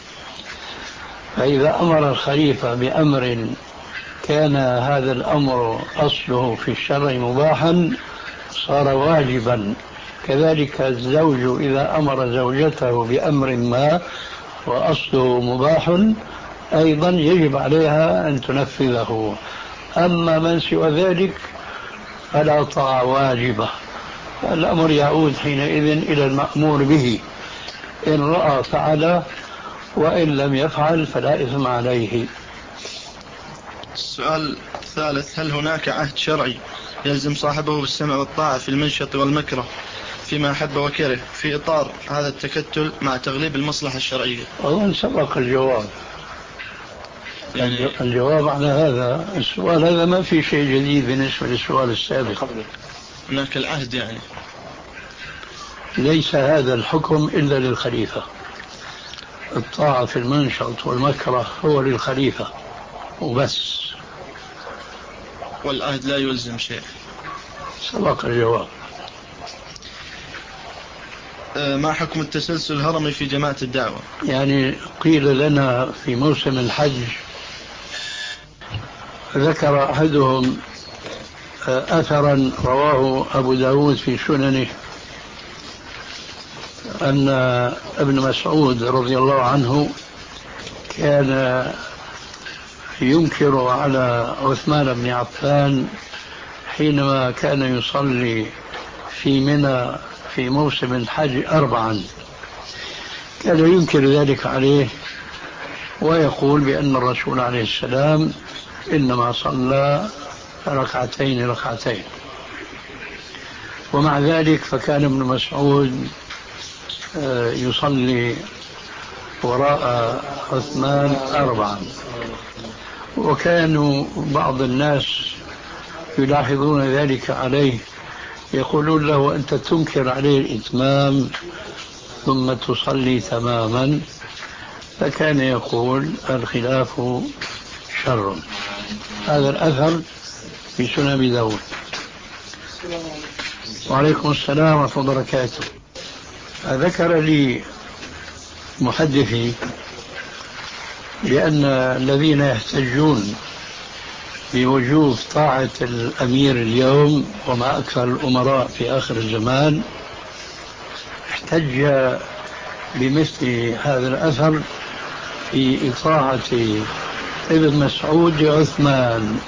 فإذا أمر الخليفة بأمر كان هذا الأمر أصله في الشرع مباحا صار واجبا، كذلك الزوج إذا أمر زوجته بأمر ما وأصله مباح أيضا يجب عليها أن تنفذه. أما من سوى ذلك فلا طاعة واجبة، الأمر يعود حينئذ إلى المأمور به، إن رأى فعل وإن لم يفعل فلا إثم عليه. السؤال الثالث: هل هناك عهد شرعي يلزم صاحبه بالسمع والطاعة في المنشط والمكره فيما أحب وكره في إطار هذا التكتل مع تغليب المصلحة الشرعية؟ أظن سبق الجواب. يعني الجواب على هذا السؤال هذا ما في شيء جديد بالنسبة للسؤال السابق. هناك العهد يعني ليس هذا الحكم إلا للخليفة. الطاعة في المنشط والمكره هو للخليفة. وبس، والعهد لا يلزم شيء. سبق الجواب. ما حكم التسلسل الهرمي في جماعة الدعوة؟ يعني قيل لنا في موسم الحج، ذكر أحدهم أثرا رواه أبو داود في سننه أن ابن مسعود رضي الله عنه كان ينكر على عثمان بن عفان حينما كان يصلي في منى في موسم الحج أربعا، كان ينكر ذلك عليه ويقول بأن الرسول عليه السلام إنما صلى ركعتين ركعتين. ومع ذلك فكان ابن مسعود يصلي وراء عثمان أربعا، وكانوا بعض الناس يلاحظون ذلك عليه، يقولون له أنت تنكر عليه الإتمام ثم تصلي تماما، فكان يقول الخلاف شر. هذا الأثر في سنن أبي داود. وعليكم السلام ورحمة الله وبركاته. ذكر لي محدثي بأن الذين يحتجون بوجوب طاعة الأمير اليوم وما أكثر الأمراء في آخر الزمان احتج بمثل هذا الأثر في إطاعة ابن مسعود لعثمان،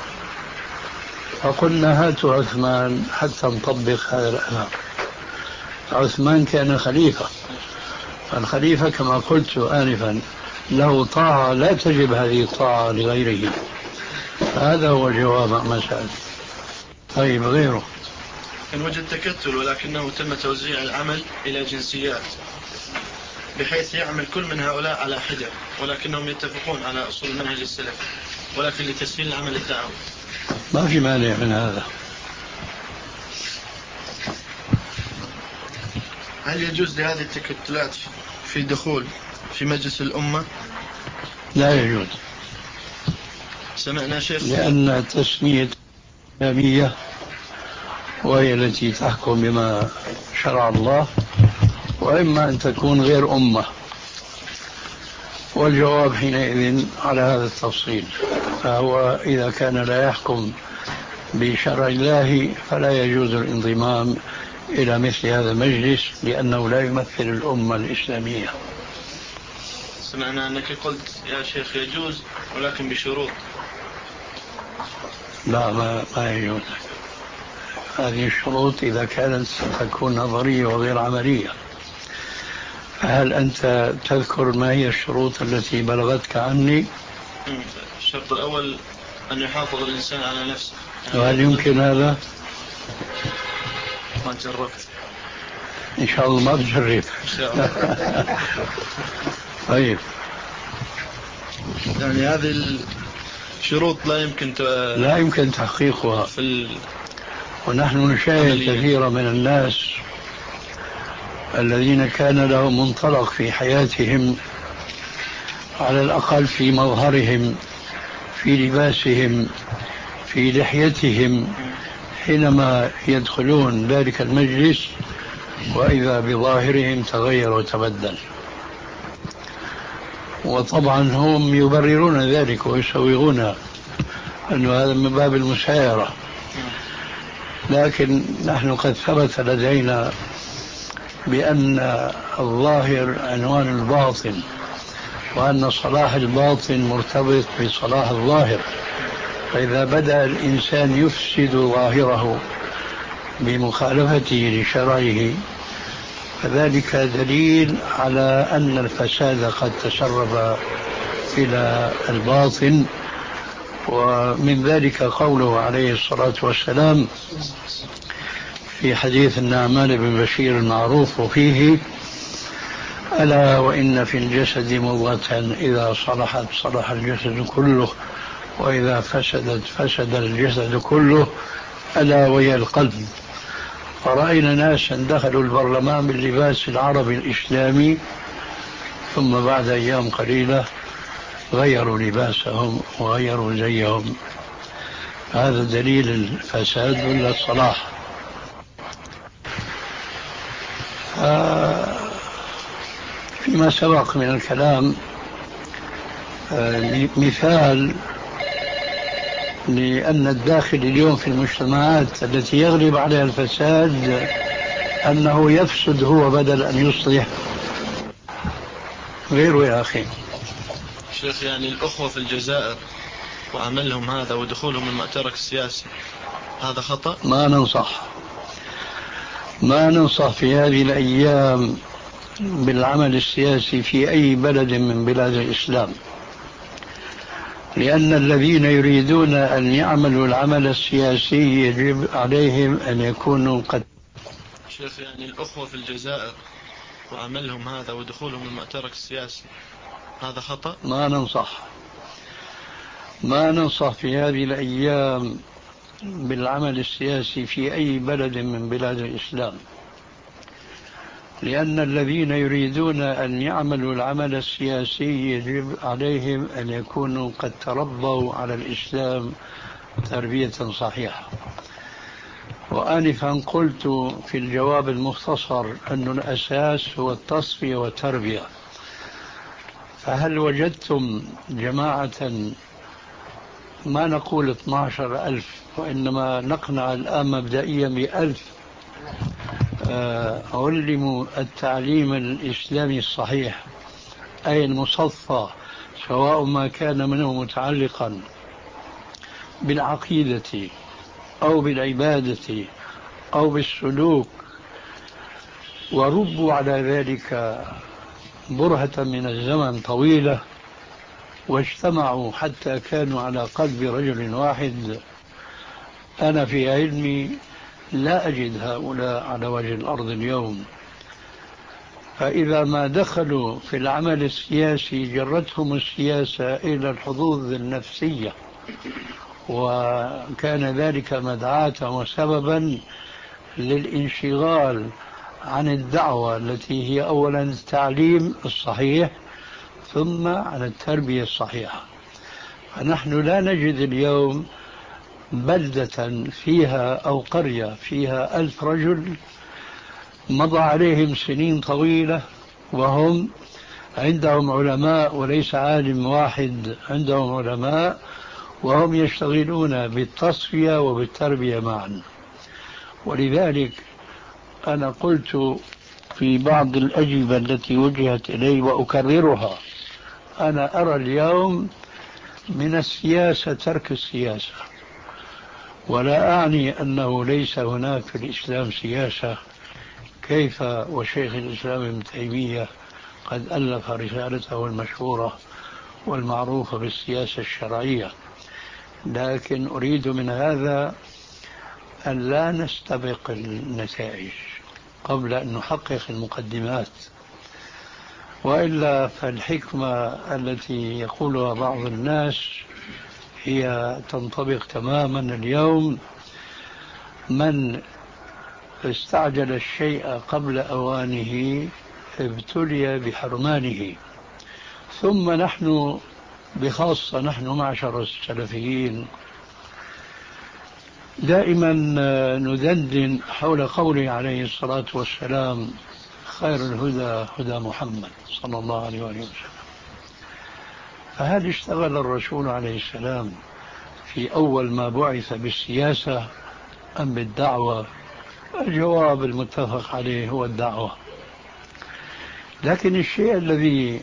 فقلنا هاتوا عثمان حتى نطبق هذا الأثر. عثمان كان خليفة، فالخليفة كما قلت آنفا له طاعة لا تجب هذه الطاعة لغيره. هذا هو الجواب عن مسألة. طيب غيره إن وجد تكتل ولكنه تم توزيع العمل إلى جنسيات بحيث يعمل كل من هؤلاء على حدة، ولكنهم يتفقون على أصول منهج السلف، ولكن لتسهيل العمل الدعوي ما في مانع من هذا. هل يجوز لهذه التكتلات في دخول في مجلس الأمة؟ لا يجوز. سمعنا شيخ لأن التسمية إسلامية وهي التي تحكم بما شرع الله، وإما أن تكون غير أمة، والجواب حينئذ على هذا التفصيل. فهو إذا كان لا يحكم بشرع الله فلا يجوز الانضمام إلى مثل هذا المجلس لأنه لا يمثل الأمة الإسلامية. سمعنا أنك قلت يا شيخ يجوز ولكن بشروط. لا ما, ما يجوز. هذه الشروط إذا كانت ستكون نظرية وغير عملية. هل أنت تذكر ما هي الشروط التي بلغتك عني؟ الشرط الأول أن يحافظ الإنسان على نفسه. وهل يمكن هذا؟ ما جربت. إن شاء الله ما بجرب. إن شاء الله. طيب. يعني هذه الشروط لا يمكن ت... لا يمكن تحقيقها في ال... ونحن نشاهد كثيرا من الناس الذين كان لهم منطلق في حياتهم، على الأقل في مظهرهم، في لباسهم، في لحيتهم، حينما يدخلون ذلك المجلس وإذا بظاهرهم تغير وتبدل. وطبعا هم يبررون ذلك ويسوغون أن هذا من باب المسايرة، لكن نحن قد ثبت لدينا بأن الظاهر عنوان الباطن، وأن صلاح الباطن مرتبط بصلاح الظاهر. فإذا بدأ الإنسان يفسد ظاهره بمخالفته لشرعه فذلك دليل على أن الفساد قد تسرب إلى الباطن. ومن ذلك قوله عليه الصلاة والسلام في حديث النعمان بن بشير المعروف وفيه: ألا وإن في الجسد مضغة إذا صلحت صلح الجسد كله وإذا فسدت فسد الجسد كله ألا وهي القلب. فرأينا ناسا دخلوا البرلمان باللباس العربي الإسلامي ثم بعد أيام قليلة غيروا لباسهم وغيروا زيهم، هذا دليل الفساد ولا الصلاح؟ فيما سبق من الكلام مثال لأن الداخل اليوم في المجتمعات التي يغلب عليها الفساد أنه يفسد هو بدل أن يصلح غيره. يا أخي شيخ، يعني الأخوة في الجزائر وعملهم هذا ودخولهم المؤتمر السياسي هذا خطأ؟ ما ننصح ما ننصح في هذه الأيام بالعمل السياسي في أي بلد من بلاد الإسلام، لأن الذين يريدون أن يعملوا العمل السياسي يجب عليهم أن يكونوا قد. شيخ، يعني الأخوة في الجزائر وعملهم هذا ودخولهم المؤتمر السياسي هذا خطأ؟ ما ننصح ما ننصح في هذه الأيام بالعمل السياسي في أي بلد من بلاد الإسلام، لأن الذين يريدون أن يعملوا العمل السياسي يجب عليهم أن يكونوا قد تربوا على الإسلام تربية صحيحة. وآنفا قلت في الجواب المختصر أن الأساس هو التصفية والتربية، فهل وجدتم جماعة ما نقول اثني عشر ألف وإنما نقنع الآن مبدئيا بألف علموا التعليم الإسلامي الصحيح أي المصفى، سواء ما كان منه متعلقا بالعقيدة أو بالعبادة أو بالسلوك، وربوا على ذلك برهة من الزمن طويلة واجتمعوا حتى كانوا على قلب رجل واحد، أنا في علمي لا أجد هؤلاء على وجه الأرض اليوم. فإذا ما دخلوا في العمل السياسي جرتهم السياسة إلى الحظوظ النفسية، وكان ذلك مدعاة وسببا للانشغال عن الدعوة التي هي أولا التعليم الصحيح ثم عن التربية الصحيحة. فنحن لا نجد اليوم بلدة فيها أو قرية فيها ألف رجل مضى عليهم سنين طويلة وهم عندهم علماء، وليس عالم واحد، عندهم علماء وهم يشتغلون بالتصفية وبالتربية معا. ولذلك أنا قلت في بعض الأجوبة التي وجهت إلي وأكررها، أنا أرى اليوم من السياسة ترك السياسة، ولا أعني أنه ليس هناك في الإسلام سياسة، كيف وشيخ الإسلام ابن تيمية قد ألف رسالته المشهورة والمعروفة بالسياسة الشرعية، لكن أريد من هذا أن لا نستبق النتائج قبل أن نحقق المقدمات، وإلا فالحكمة التي يقولها بعض الناس هي تنطبق تماما اليوم: من استعجل الشيء قبل أوانه ابتلي بحرمانه. ثم نحن بخاصة نحن معشر السلفيين دائما ندندن حول قوله عليه الصلاة والسلام: خير الهدى هدى محمد صلى الله عليه وسلم. فهل اشتغل الرسول عليه السلام في أول ما بعث بالسياسة أم بالدعوة؟ الجواب المتفق عليه هو الدعوة. لكن الشيء الذي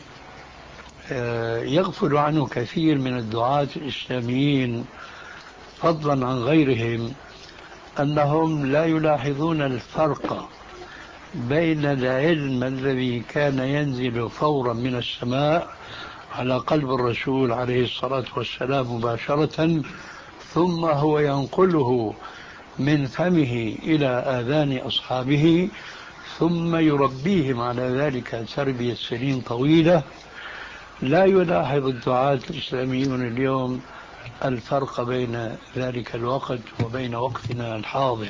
يغفل عنه كثير من الدعاة الإسلاميين فضلا عن غيرهم أنهم لا يلاحظون الفرق بين العلم الذي كان ينزل فورا من السماء على قلب الرسول عليه الصلاة والسلام مباشرة، ثم هو ينقله من فمه إلى آذان أصحابه، ثم يربيهم على ذلك تربية سنين طويلة. لا يلاحظ الدعاة الإسلاميون اليوم الفرق بين ذلك الوقت وبين وقتنا الحاضر.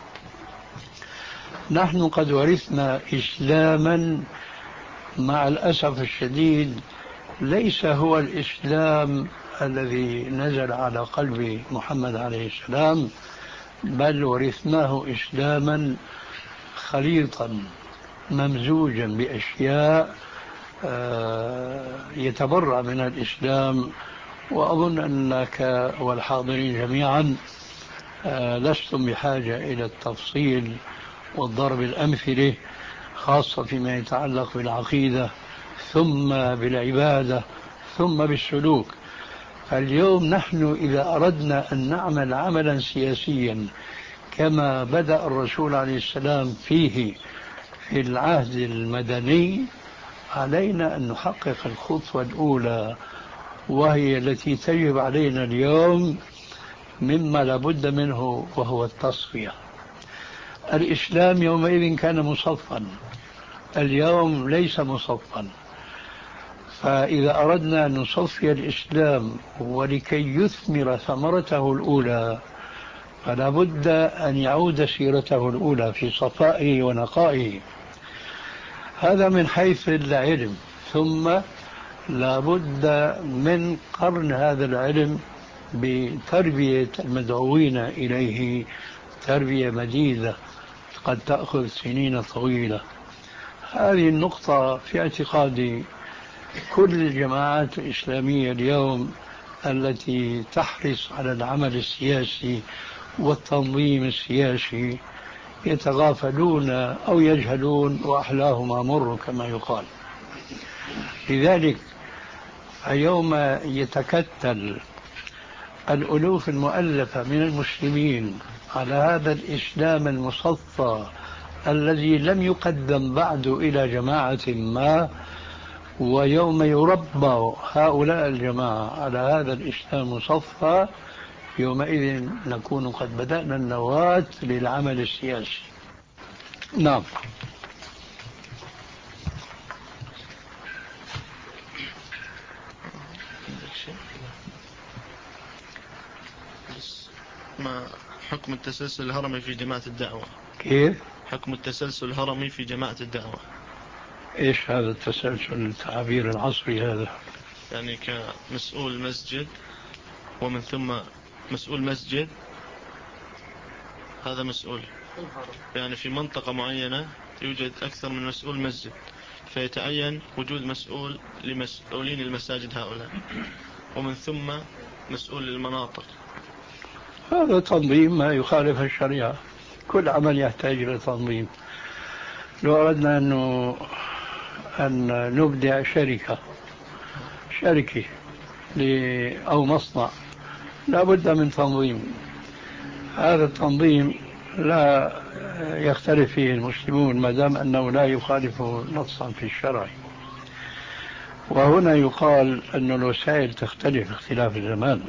نحن قد ورثنا إسلاما مع الأسف الشديد ليس هو الإسلام الذي نزل على قلب محمد عليه السلام، بل ورثناه إسلاما خليطا ممزوجا بأشياء يتبرأ من الإسلام. وأظن أنك والحاضرين جميعا لستم بحاجة إلى التفصيل والضرب الأمثلة، خاصة فيما يتعلق بالعقيدة ثم بالعبادة ثم بالسلوك. اليوم نحن إذا أردنا أن نعمل عملا سياسيا كما بدأ الرسول عليه السلام فيه في العهد المدني، علينا أن نحقق الخطوة الأولى، وهي التي تجب علينا اليوم مما لابد منه، وهو التصفية. الإسلام يومئذ كان مصفا، اليوم ليس مصفا. فإذا أردنا أن نصفي الإسلام ولكي يثمر ثمرته الأولى، فلا بد أن يعود سيرته الأولى في صفائه ونقائه. هذا من حيث العلم. ثم لا بد من قرن هذا العلم بتربية المدعوين إليه تربية مديدة قد تأخذ سنين طويلة. هذه النقطة في اعتقادي كل الجماعات الإسلامية اليوم التي تحرص على العمل السياسي والتنظيم السياسي يتغافلون أو يجهلون وأحلاهم أمر كما يقال. لذلك يوم يتكتل الألوف المؤلفة من المسلمين على هذا الإسلام المصفى الذي لم يقدم بعد إلى جماعة ما، ويوم يربى هؤلاء الجماعة على هذا الإسلام المصفى، يومئذ نكون قد بدأنا النواة للعمل السياسي. نعم. ما حكم التسلسل الهرمي في جماعة الدعوة؟ كيف؟ حكم التسلسل الهرمي في جماعة الدعوة. ايش هذا التسلسل التعبير العصري هذا؟ يعني كمسؤول مسجد ومن ثم مسؤول مسجد، هذا مسؤول يعني في منطقة معينة يوجد أكثر من مسؤول مسجد، فيتعين وجود مسؤول لمسؤولين المساجد هؤلاء، ومن ثم مسؤول للمناطق. هذا تنظيم ما يخالف الشريعة. كل عمل يحتاج إلى تنظيم. لو أردنا أنه أن نبدأ شركة شركة أو مصنع لا بد من تنظيم. هذا التنظيم لا يختلف فيه المسلمون ما دام أنه لا يخالف نصا في الشرع. وهنا يقال أن الوسائل تختلف اختلاف الزمان،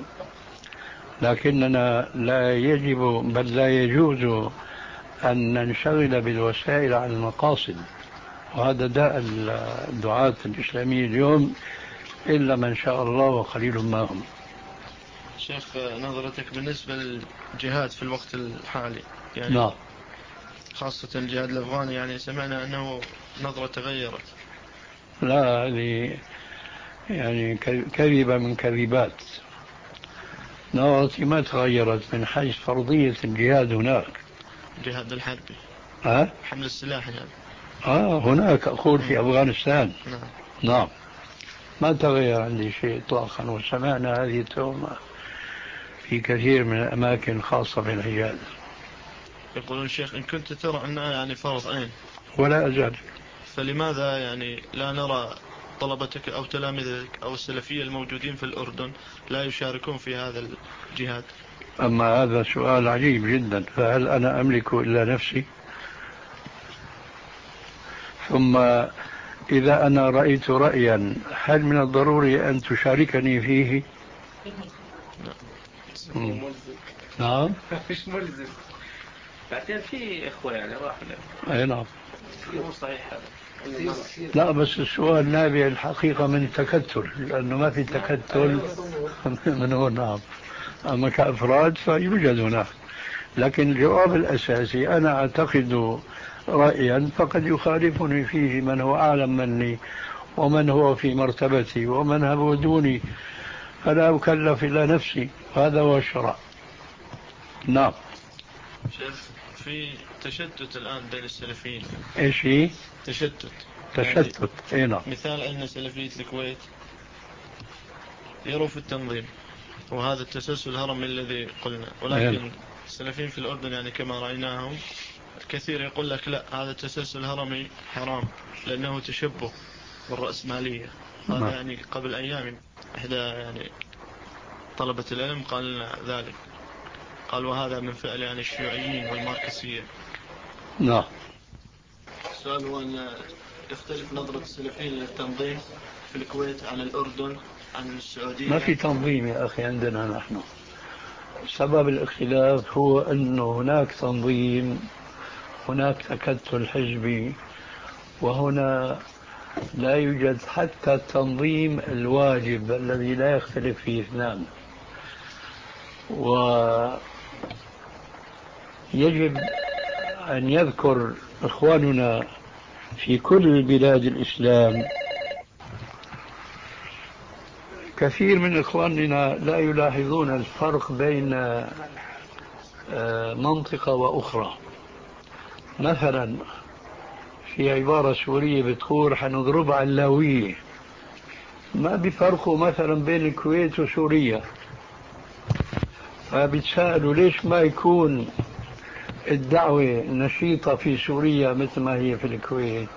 لكننا لا يجب بل لا يجوز أن ننشغل بالوسائل عن المقاصد، وهذا داء الدعاة الإسلامية اليوم إلا من شاء الله وقليل ما هم. شيخ، نظرتك بالنسبة للجهاد في الوقت الحالي يعني نعم. خاصة الجهاد الأفغاني، يعني سمعنا أنه نظرة تغيرت. لا، هذه يعني كذبة من كذبات. نظرتي ما تغيرت من حيث فرضية الجهاد هناك. الجهاد الحربي، أه؟ حمل السلاح يعني. آه هناك أقول في أفغانستان. نعم. نعم، ما تغير عندي شيء إطلاقا، وسمعنا هذه التهمة في كثير من الأماكن خاصة بالحجاز. يقولون شيخ إن كنت ترى أنها يعني فرض عين ولا أزال، فلماذا يعني لا نرى طلبتك أو تلاميذك أو السلفية الموجودين في الأردن لا يشاركون في هذا الجهاد؟ أما هذا سؤال عجيب جدا. فهل أنا أملك إلا نفسي؟ ثم إذا أنا رأيت رأيا هل من الضروري أن تشاركني فيه؟ ملزم. نعم. مش ملزم. بعدين في إخوة يعني راحوا. أي نعم. مو صحيح هذا. لا بس السؤال نابع الحقيقة من التكتل، لأنه ما في تكتل من هو. نعم. أما كأفراد فيوجد هناك، لكن الجواب الأساسي أنا أعتقد رأيا فقد يخالفني فيه من هو أعلم مني ومن هو في مرتبتي ومن هو دوني، فلا أكلف إلا نفسي. هذا هو الشرع. نعم. شيخ، في تشتت الآن بين السلفيين. إيش هي؟ تشتت. تشتت. يعني إيه نعم. مثال أن سلفية الكويت يروا في التنظيم وهذا التسلسل الهرمي الذي قلنا، ولكن السلفيين في الأردن يعني كما رأيناهم الكثير يقول لك لا، هذا التسلسل الهرمي حرام لأنه تشبه بالرأسمالية. هذا يعني قبل أيام إحدى يعني طلبة العلم قال لنا ذلك، قال وهذا من فعل يعني الشيوعيين والماركسية. نعم. السؤال هو أن يختلف نظرة السلفيين للتنظيم في الكويت عن الأردن عن السعودية. ما في تنظيم يا أخي عندنا نحن. سبب الاختلاف هو أن هناك تنظيم، هناك تكتل حزبي، وهنا لا يوجد حتى التنظيم الواجب الذي لا يختلف فيه اثنان. ويجب أن يذكر إخواننا في كل بلاد الإسلام، كثير من إخواننا لا يلاحظون الفرق بين منطقة وأخرى. مثلا في عبارة سورية بتقول حنضرب علاوية، ما بيفرقوا مثلا بين الكويت وسوريا. فبتسألوا ليش ما يكون الدعوة نشيطة في سوريا مثل ما هي في الكويت؟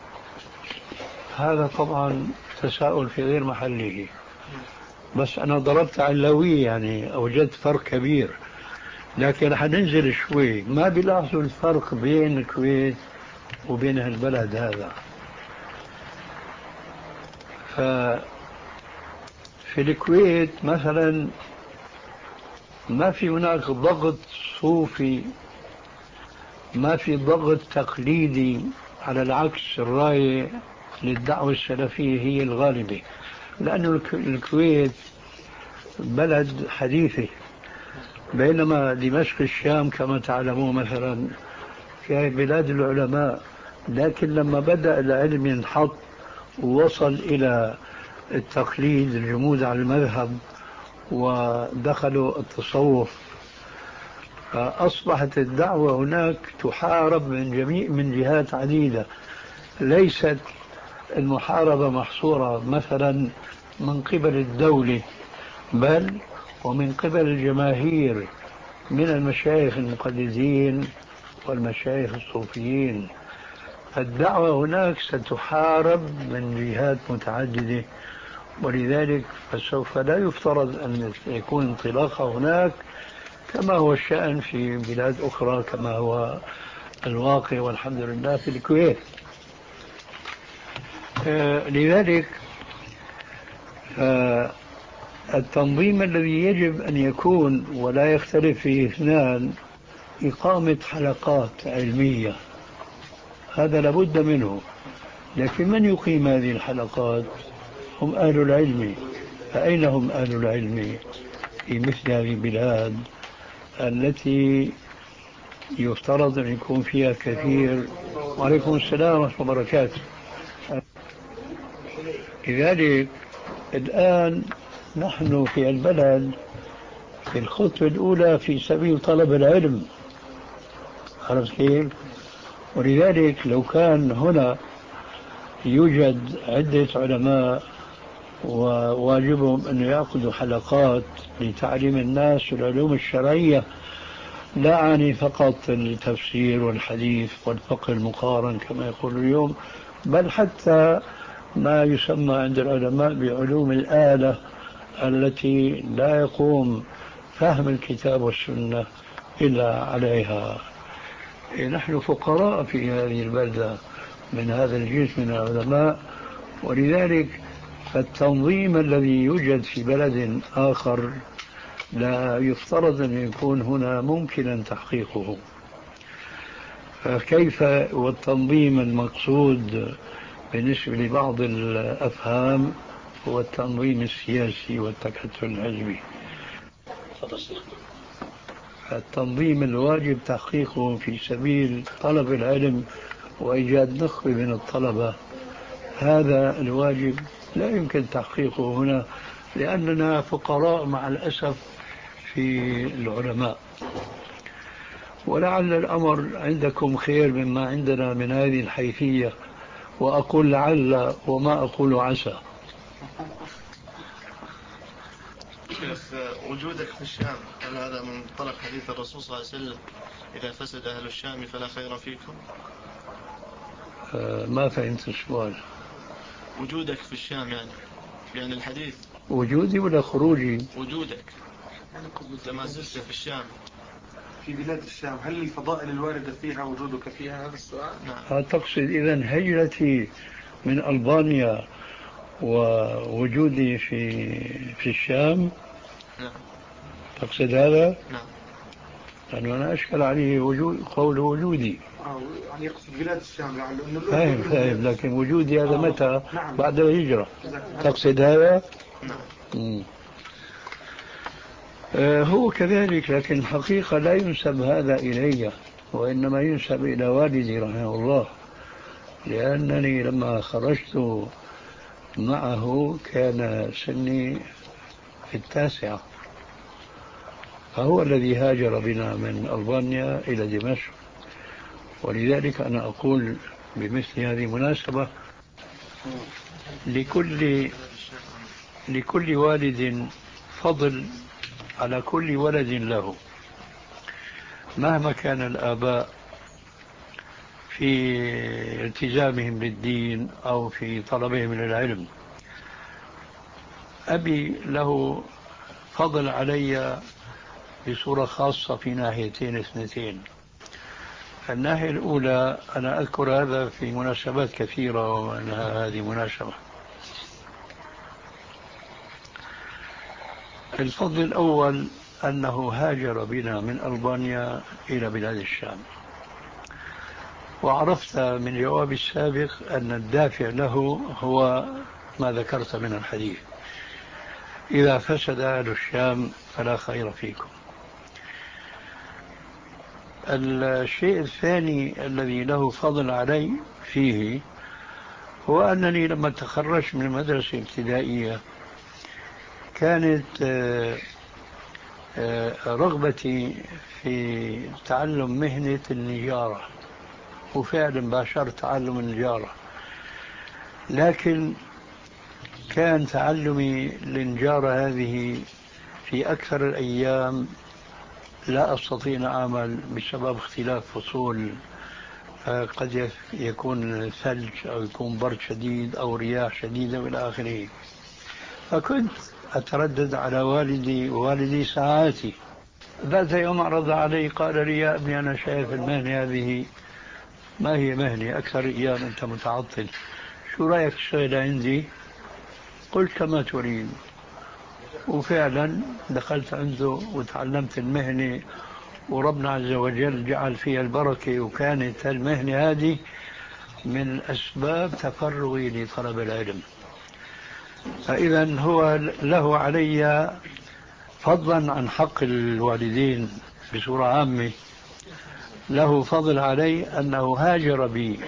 هذا طبعا تساؤل في غير محله، بس أنا ضربت علاوية يعني أوجدت فرق كبير. لكن حننزل شوي ما بيلاحظوا الفرق بين الكويت وبين البلد هذا. ففي الكويت مثلا ما في هناك ضغط صوفي، ما في ضغط تقليدي، على العكس الراية للدعوة السلفية هي الغالبة، لأن الكويت بلد حديثة، بينما دمشق الشام كما تعلمون مثلا في بلاد العلماء. لكن لما بدأ العلم ينحط ووصل إلى التقليد الجمود على المذهب ودخلوا التصوف، فأصبحت الدعوة هناك تحارب من جميع من جهات عديدة. ليست المحاربة محصورة مثلا من قبل الدولة، بل ومن قبل الجماهير من المشايخ المقلدين والمشايخ الصوفيين. الدعوة هناك ستحارب من جهات متعددة، ولذلك فسوف لا يفترض أن يكون انطلاقها هناك كما هو الشأن في بلاد أخرى، كما هو الواقع والحمد لله في الكويت. آه لذلك آه التنظيم الذي يجب أن يكون ولا يختلف فيه اثنان إقامة حلقات علمية، هذا لابد منه. لكن من يقيم هذه الحلقات؟ هم أهل العلم. فأين هم أهل العلم في مثل هذه البلاد التي يفترض أن يكون فيها كثير؟ وعليكم السلام ورحمة الله وبركاته. لذلك الآن نحن في البلد في الخطوة الأولى في سبيل طلب العلم، عرفت كيف؟ ولذلك لو كان هنا يوجد عدة علماء وواجبهم أن يأخذوا حلقات لتعليم الناس العلوم الشرعية، لا أعني فقط التفسير والحديث والفقه المقارن كما يقول اليوم، بل حتى ما يسمى عند العلماء بعلوم الآلة التي لا يقوم فهم الكتاب والسنة إلا عليها. نحن فقراء في هذه البلدة من هذا الجنس من العلماء، ولذلك فالتنظيم الذي يوجد في بلد آخر لا يفترض أن يكون هنا ممكنا تحقيقه. فكيف والتنظيم المقصود بالنسبة لبعض الأفهام هو التنظيم السياسي والتكتل الحزبي. التنظيم الواجب تحقيقه في سبيل طلب العلم وإيجاد نخبة من الطلبة، هذا الواجب لا يمكن تحقيقه هنا، لأننا فقراء مع الأسف في العلماء، ولعل الأمر عندكم خير مما عندنا من هذه الحيثية، وأقول لعل وما أقول عسى. شيخ، وجودك في الشام هل هذا من منطلق حديث الرسول صلى الله عليه وسلم إذا فسد أهل الشام فلا خير فيكم؟ آه ما فهمت السؤال. وجودك في الشام يعني يعني الحديث وجودي ولا خروجي؟ وجودك لما زلت في الشام في بلاد الشام، هل الفضائل الواردة فيها وجودك فيها؟ هذا السؤال. نعم. تقصد إذن هجرتي من ألبانيا ووجودي في في الشام؟ نعم. تقصد هذا؟ نعم. لأنه أنا أشكل عليه وجود قول وجودي. آه يعني يقصد بلاد الشام لعله إنه فاهم فاهم، لكن وجودي هذا آه. متى؟ نعم. بعد الهجرة. تقصد هذا؟ نعم. آه هو كذلك، لكن الحقيقة لا ينسب هذا إلي، وإنما ينسب إلى والدي رحمه الله، لأنني لما خرجت معه كان سني في التاسعة، فهو الذي هاجر بنا من ألبانيا إلى دمشق. ولذلك أنا أقول بمثل هذه المناسبة لكل لكل والد فضل على كل ولد له، مهما كان الآباء في التزامهم للدين أو في طلبهم للعلم. أبي له فضل علي بصورة خاصة في ناحيتين اثنتين. الناحية الأولى أنا أذكر هذا في مناسبات كثيرة، ومنها هذه مناسبة. الفضل الأول أنه هاجر بنا من ألبانيا إلى بلاد الشام، وعرفت من جوابي السابق أن الدافع له هو ما ذكرت من الحديث: إذا فسد أهل الشام فلا خير فيكم. الشيء الثاني الذي له فضل علي فيه هو أنني لما تخرجت من المدرسة الابتدائية كانت رغبتي في تعلم مهنة النجارة، وفعلا باشرت تعلم النجارة، لكن كان تعلمي للنجارة هذه في أكثر الأيام لا أستطيع أن أعمل بسبب اختلاف فصول، قد يكون ثلج أو يكون برد شديد أو رياح شديدة إلى آخره. فكنت أتردد على والدي، ووالدي ساعاتي. ذات يوم عرض علي قال لي: يا ابني أنا شايف المهنة هذه ما هي مهنة، أكثر أيام أنت متعطل، شو رأيك تشتغل عندي؟ قلت كما تريد، وفعلا دخلت عنده وتعلمت المهنة، وربنا عز وجل جعل فيها البركة، وكانت المهنة هذه من أسباب تفرغي لطلب العلم. فإذا هو له علي فضلا عن حق الوالدين بصورة عامة، له فضل علي أنه هاجر بي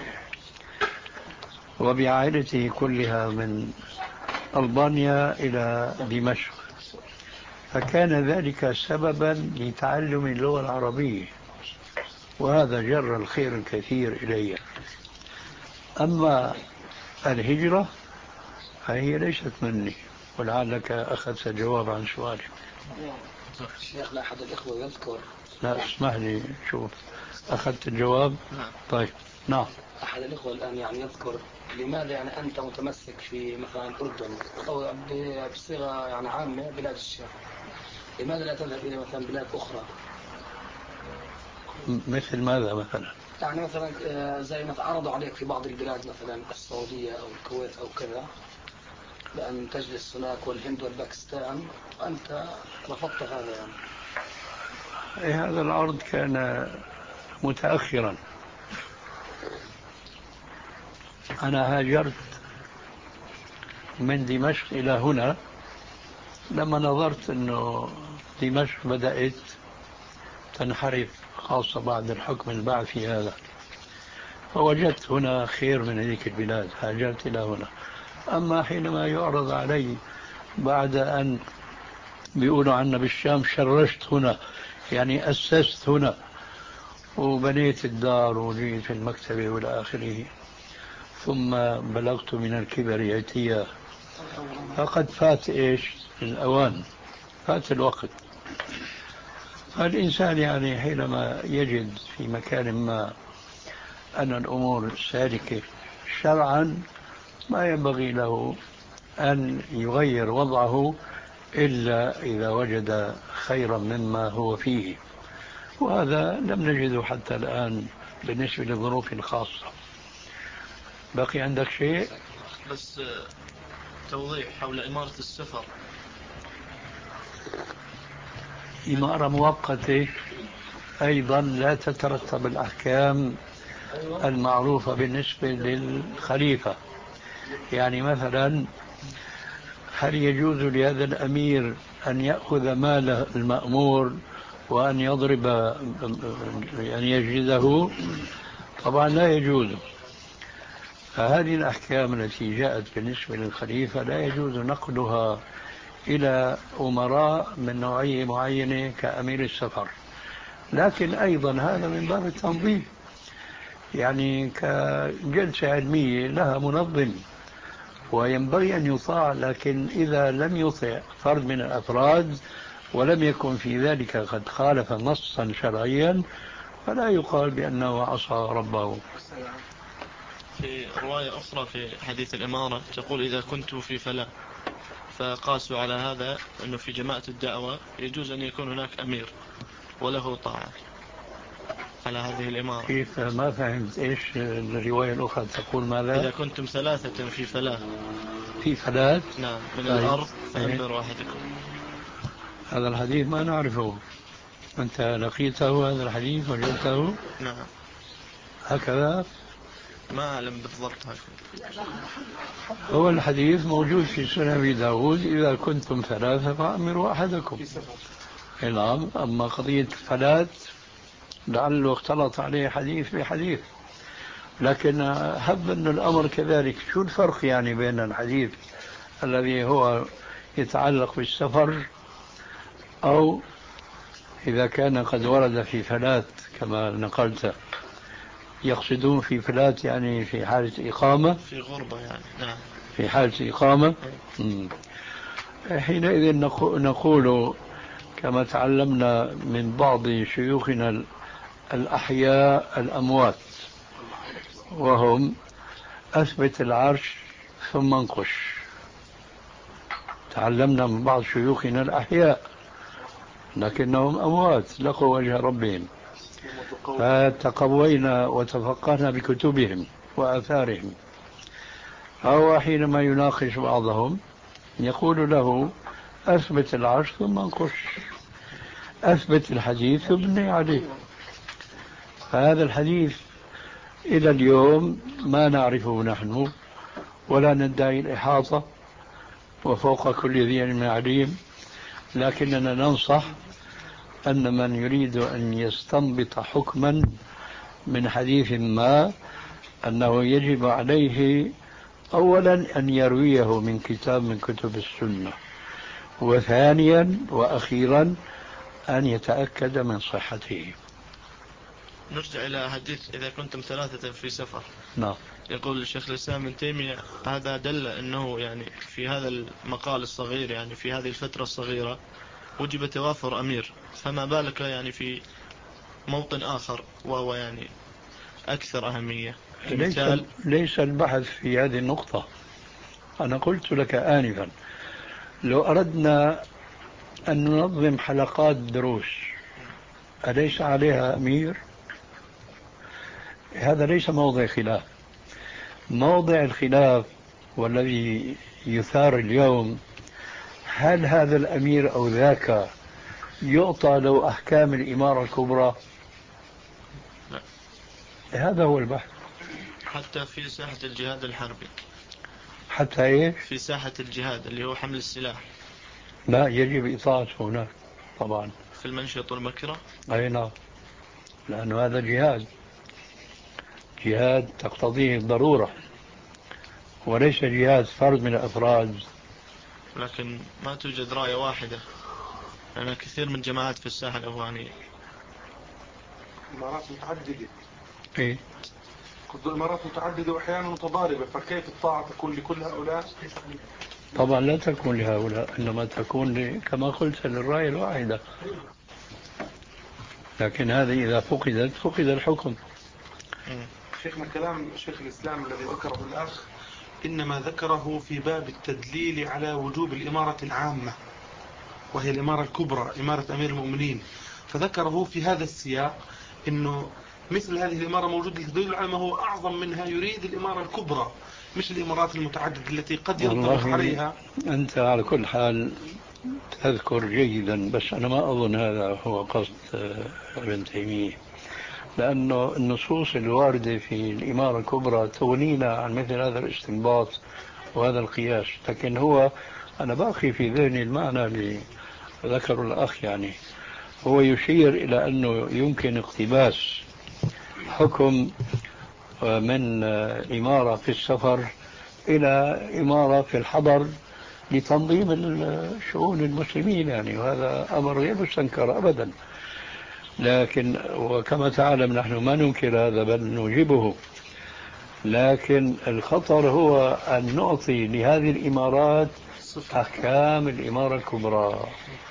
وبعائلته كلها من ألبانيا إلى دمشق، فكان ذلك سببا لتعلم اللغة العربية، وهذا جر الخير الكثير إلي. أما الهجرة فهي ليست مني، ولعلك أخذت جواب عن سؤالي. شيخ، لا أحد الإخوة يذكر. لا اسمح لي، شوف أخذت الجواب. طيب نعم. أحد الإخوة الآن يعني يذكر لماذا يعني أنت متمسك في مثلا الأردن أو بصيغة يعني عامة بلاد الشام، لماذا لا تذهب إلى مثلا بلاد أخرى؟ مثل ماذا مثلا؟ يعني مثلا زي ما عرضوا عليك في بعض البلاد مثلا السعودية أو الكويت أو كذا، بأن تجلس هناك، والهند والباكستان، وأنت رفضت هذا يعني. إيه، هذا العرض كان متأخرا. أنا هاجرت من دمشق إلى هنا لما نظرت أنه دمشق بدأت تنحرف، خاصة بعد الحكم البعثي هذا، فوجدت هنا خير من هذيك البلاد هاجرت إلى هنا. أما حينما يعرض علي بعد أن بيقولوا عنا بالشام شرشت هنا، يعني أسست هنا وبنيت الدار وجيت في المكتبة والى آخره، ثم بلغت من الكبر عتيا، فقد فات إيش الأوان، فات الوقت. فالإنسان يعني حينما يجد في مكان ما أن الأمور سالكة شرعا ما ينبغي له أن يغير وضعه إلا إذا وجد خيرا مما هو فيه، وهذا لم نجده حتى الآن بالنسبة لظروف خاصة. بقي عندك شيء؟ بس توضيح حول إمارة السفر. إمارة مؤقتة أيضا لا تترتب الأحكام المعروفة بالنسبة للخليفة. يعني مثلا هل يجوز لهذا الأمير أن يأخذ مال المأمور وأن يضرب أن يجلده؟ طبعا لا يجوز. فهذه الأحكام التي جاءت بالنسبة للخليفة لا يجوز نقلها إلى أمراء من نوعية معينة كأمير السفر. لكن أيضا هذا من باب التنظيم، يعني كجلسة علمية لها منظم وينبغي أن يطاع، لكن إذا لم يطع فرد من الأفراد ولم يكن في ذلك قد خالف نصا شرعيا فلا يقال بأنه عصى ربه. في رواية أخرى في حديث الإمارة تقول إذا كنت في فلاة، فقاسوا على هذا أنه في جماعة الدعوة يجوز أن يكون هناك أمير وله طاعة على هذه الإمارة. كيف؟ ما فهمت إيش الرواية الأخرى تقول ماذا؟ إذا كنتم ثلاثة في فلاة في فلاة نعم من طيب. الأرض فأمر واحدكم. هذا الحديث ما نعرفه، أنت لقيته هذا الحديث وجدته؟ نعم هكذا ما أعلم بالضبط هكذا. هو الحديث موجود في سنن أبي داود إذا كنتم ثلاثة فأمروا أحدكم. نعم. أما قضية فلاة لعله اختلط عليه حديث بحديث، لكن هب أن الأمر كذلك. شو الفرق يعني بين الحديث الذي هو يتعلق بالسفر أو إذا كان قد ورد في فلاة كما نقلت؟ يقصدون في فلاة يعني في حالة إقامة، في غربة يعني. نعم في حالة إقامة. حينئذ نقول كما تعلمنا من بعض شيوخنا الأحياء الأموات وهم أثبت العرش ثم انقش. تعلمنا من بعض شيوخنا الأحياء لكنهم أموات لقوا وجه ربهم، فتقوينا وتفقهنا بكتبهم وآثارهم. هو حينما يناقش بعضهم يقول له أثبت العرش ثم انقش، أثبت الحديث وابني عليه. فهذا الحديث إلى اليوم ما نعرفه نحن ولا ندعي الإحاطة وفوق كل ذي علم عليم، لكننا ننصح أن من يريد أن يستنبط حكما من حديث ما أنه يجب عليه أولا أن يرويه من كتاب من كتب السنة، وثانيا وأخيرا أن يتأكد من صحته. نرجع إلى حديث إذا كنتم ثلاثة في سفر. نعم. يقول الشيخ الإسلام ابن تيمية هذا دل أنه يعني في هذا المقال الصغير يعني في هذه الفترة الصغيرة وجب توافر أمير، فما بالك يعني في موطن آخر وهو يعني أكثر أهمية. ليس, ليس البحث في هذه النقطة. أنا قلت لك آنفا لو أردنا أن ننظم حلقات دروس أليس عليها أمير؟ هذا ليس موضع خلاف. موضع الخلاف والذي يثار اليوم هل هذا الأمير أو ذاك يعطى له أحكام الإمارة الكبرى؟ لا. هذا هو البحث. حتى في ساحة الجهاد الحربي. حتى إيه؟ في ساحة الجهاد اللي هو حمل السلاح. لا يجب إطاعته هناك طبعا. في المنشط والمكره. أي نعم، لأنه هذا جهاد. جهاد تقتضيه الضرورة وليس جهاد فرد من الأفراد. لكن ما توجد راية واحدة، لأن كثير من جماعات في الساحة الأفغانية إمارات متعددة. إيه؟ قد الإمارات متعددة وأحيانا متضاربة، فكيف الطاعة تكون لكل هؤلاء؟ طبعا لا تكون لهؤلاء، إنما تكون كما قلت للراية الواحدة. لكن هذه إذا فقدت فقد الحكم. شيخنا كلام شيخ الإسلام الذي ذكره الأخ إنما ذكره في باب التدليل على وجوب الإمارة العامة، وهي الإمارة الكبرى إمارة أمير المؤمنين، فذكره في هذا السياق إنه مثل هذه الإمارة موجودة لتدل على ما هو أعظم منها، يريد الإمارة الكبرى مش الإمارات المتعددة التي قد ينطبق عليها. أنت على كل حال تذكر جيدا، بس أنا ما أظن هذا هو قصد ابن تيمية، لأنه النصوص الواردة في الإمارة الكبرى تغنينا عن مثل هذا الاستنباط وهذا القياس. لكن هو أنا باقي في ذهني المعنى اللي ذكره الأخ، يعني هو يشير إلى أنه يمكن اقتباس حكم من إمارة في السفر إلى إمارة في الحضر لتنظيم الشؤون المسلمين، يعني وهذا أمر غير مستنكر أبدا. لكن وكما تعلم نحن ما ننكر هذا بل نوجبه، لكن الخطر هو أن نعطي لهذه الإمارات أحكام الإمارة الكبرى.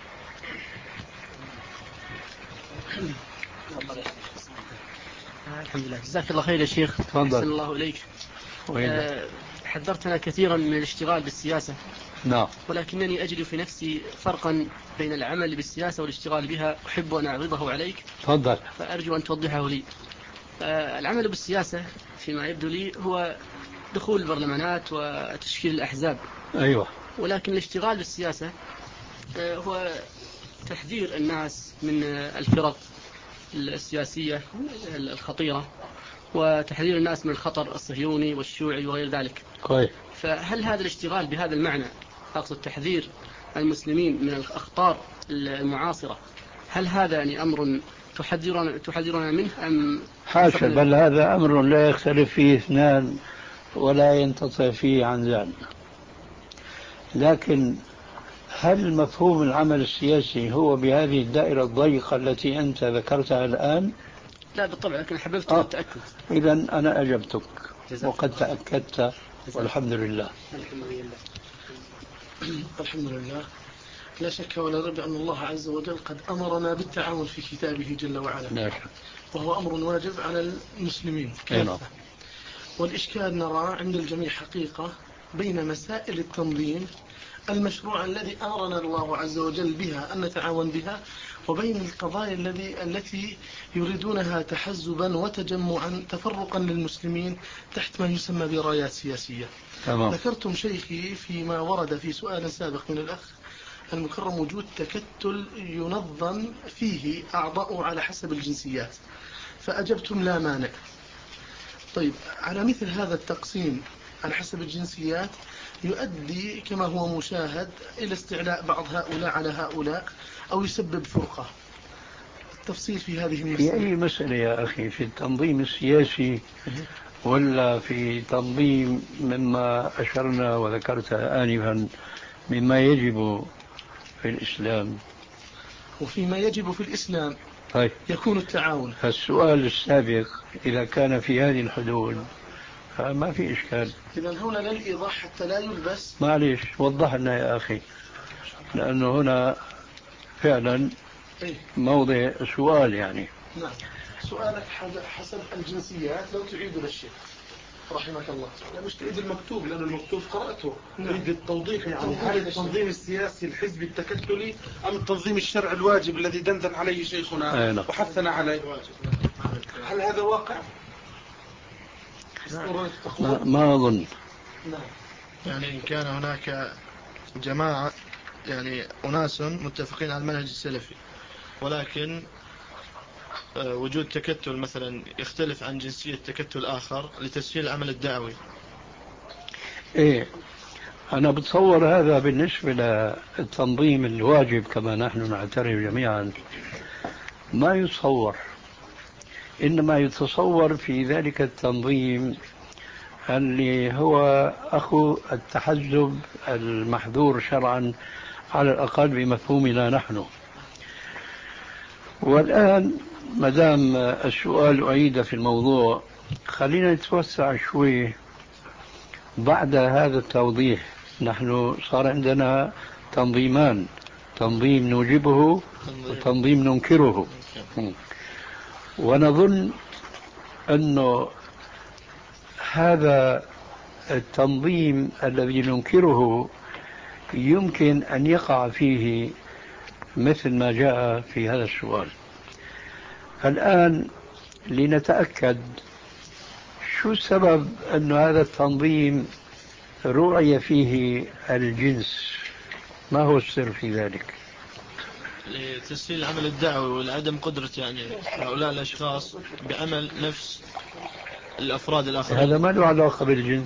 الحمد لله، جزاك الله خير يا شيخ. تفضل. أحسن الله إليك. أه حذرتنا كثيرا من الاشتغال بالسياسة. نعم. ولكنني أجد في نفسي فرقا بين العمل بالسياسة والاشتغال بها، أحب أن أعرضه عليك. تفضل. فأرجو أن توضحه لي. أه العمل بالسياسة فيما يبدو لي هو دخول البرلمانات وتشكيل الأحزاب. أيوة. ولكن الاشتغال بالسياسة أه هو تحذير الناس من الفرق السياسية الخطيرة، وتحذير الناس من الخطر الصهيوني والشيوعي وغير ذلك. كويس. فهل هذا الاشتغال بهذا المعنى، أقصد تحذير المسلمين من الأخطار المعاصرة، هل هذا يعني أمر تحذرنا تحذرنا منه أم حاشا؟ بل هذا أمر لا يختلف فيه اثنان ولا ينتصف فيه عن ذلك. لكن هل مفهوم العمل السياسي هو بهذه الدائرة الضيقة التي أنت ذكرتها الآن؟ لا بالطبع، لكن حببت آه. التأكد. إذا أنا أجبتك وقد تأكدت والحمد لله. الحمد لله. الحمد لله. لا شك ولا ريب أن الله عز وجل قد أمرنا بالتعاون في كتابه جل وعلا. لا شك. وهو أمر واجب على المسلمين كافة. والإشكال نرى عند الجميع حقيقة بين مسائل التنظيم المشروع الذي أمرنا الله عز وجل بها أن نتعاون بها، وبين القضايا الذي التي يريدونها تحزبا وتجمعا تفرقا للمسلمين تحت ما يسمى برايات سياسية. تمام. ذكرتم شيخي فيما ورد في سؤال سابق من الأخ المكرم وجود تكتل ينظم فيه أعضاء على حسب الجنسيات، فأجبتم لا مانع. طيب، على مثل هذا التقسيم على حسب الجنسيات يؤدي كما هو مشاهد إلى استعلاء بعض هؤلاء على هؤلاء أو يسبب فرقة. التفصيل في هذه المسألة. في أي مسألة يا أخي؟ في التنظيم السياسي ولا في تنظيم مما أشرنا وذكرتها آنفا مما يجب في الإسلام؟ وفيما يجب في الإسلام طيب. يكون التعاون. فالسؤال السابق إذا كان في هذه الحدود فما في إشكال. إذن هنا للإيضاح حتى لا يلبس. معليش وضح لنا يا أخي، لأنه هنا فعلا موضع سؤال يعني. نعم. سؤالك حسب الجنسيات لو تعيد للشيخ رحمك الله. لا مش تعيد المكتوب لأن المكتوب قرأته. نريد التوضيح يعني هل التنظيم السياسي الحزبي التكتلي أم التنظيم الشرعي الواجب الذي دندن عليه شيخنا أينا. وحثنا عليه؟ هل هذا واقع؟ ما, ما أظن. يعني إن كان هناك جماعة يعني أناس متفقين على المنهج السلفي، ولكن وجود تكتل مثلا يختلف عن جنسية تكتل آخر لتسهيل العمل الدعوي. إيه، أنا بتصور هذا بالنسبة للتنظيم الواجب كما نحن نعترف جميعا ما يتصور. إنما يتصور في ذلك التنظيم اللي هو أخو التحزب المحظور شرعا على الأقل بمفهومنا نحن. والآن مدام السؤال أعيد في الموضوع، خلينا نتوسع شوي بعد هذا التوضيح. نحن صار عندنا تنظيمان، تنظيم نوجبه وتنظيم ننكره، ونظن أنه هذا التنظيم الذي ننكره يمكن أن يقع فيه مثل ما جاء في هذا السؤال. الآن لنتأكد شو السبب أن هذا التنظيم رؤي فيه الجنس، ما هو السر في ذلك؟ لتسهيل العمل الدعوي ولعدم قدرة يعني هؤلاء الأشخاص بعمل نفس الأفراد الآخرين. هذا ما له علاقة بالجنس.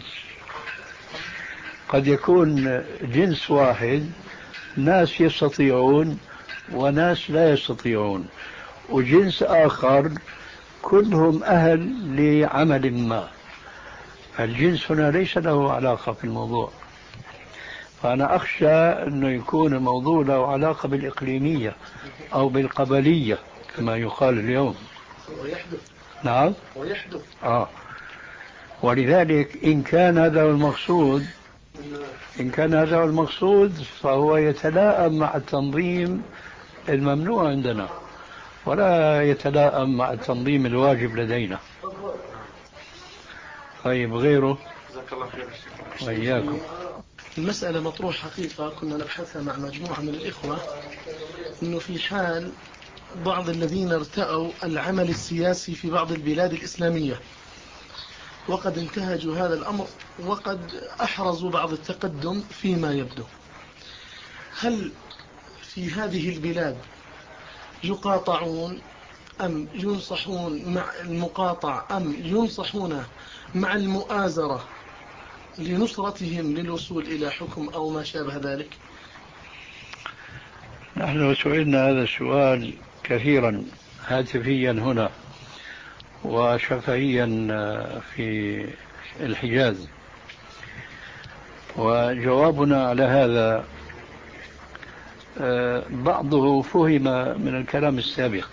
قد يكون جنس واحد ناس يستطيعون وناس لا يستطيعون، وجنس آخر كلهم أهل لعمل ما. الجنس هنا ليس له علاقة في الموضوع. فأنا أخشى أنه يكون الموضوع له علاقة بالإقليمية أو بالقبلية كما يقال اليوم. ويحدث. نعم ويحدث. آه. ولذلك إن كان هذا هو المقصود إن كان هذا هو المقصود فهو يتلائم مع التنظيم الممنوع عندنا ولا يتلائم مع التنظيم الواجب لدينا. طيب غيره؟ جزاك الله خير. وإياكم. المسألة مطروح حقيقة كنا نبحثها مع مجموعة من الإخوة، أنه في حال بعض الذين ارتأوا العمل السياسي في بعض البلاد الإسلامية وقد انتهجوا هذا الأمر وقد أحرزوا بعض التقدم فيما يبدو، هل في هذه البلاد يقاطعون أم ينصحون مع المقاطع أم ينصحون مع المؤازرة لنصرتهم للوصول إلى حكم أو ما شابه ذلك؟ نحن سئلنا هذا السؤال كثيرا هاتفيا هنا وشفهيا في الحجاز، وجوابنا على هذا بعضه فهم من الكلام السابق.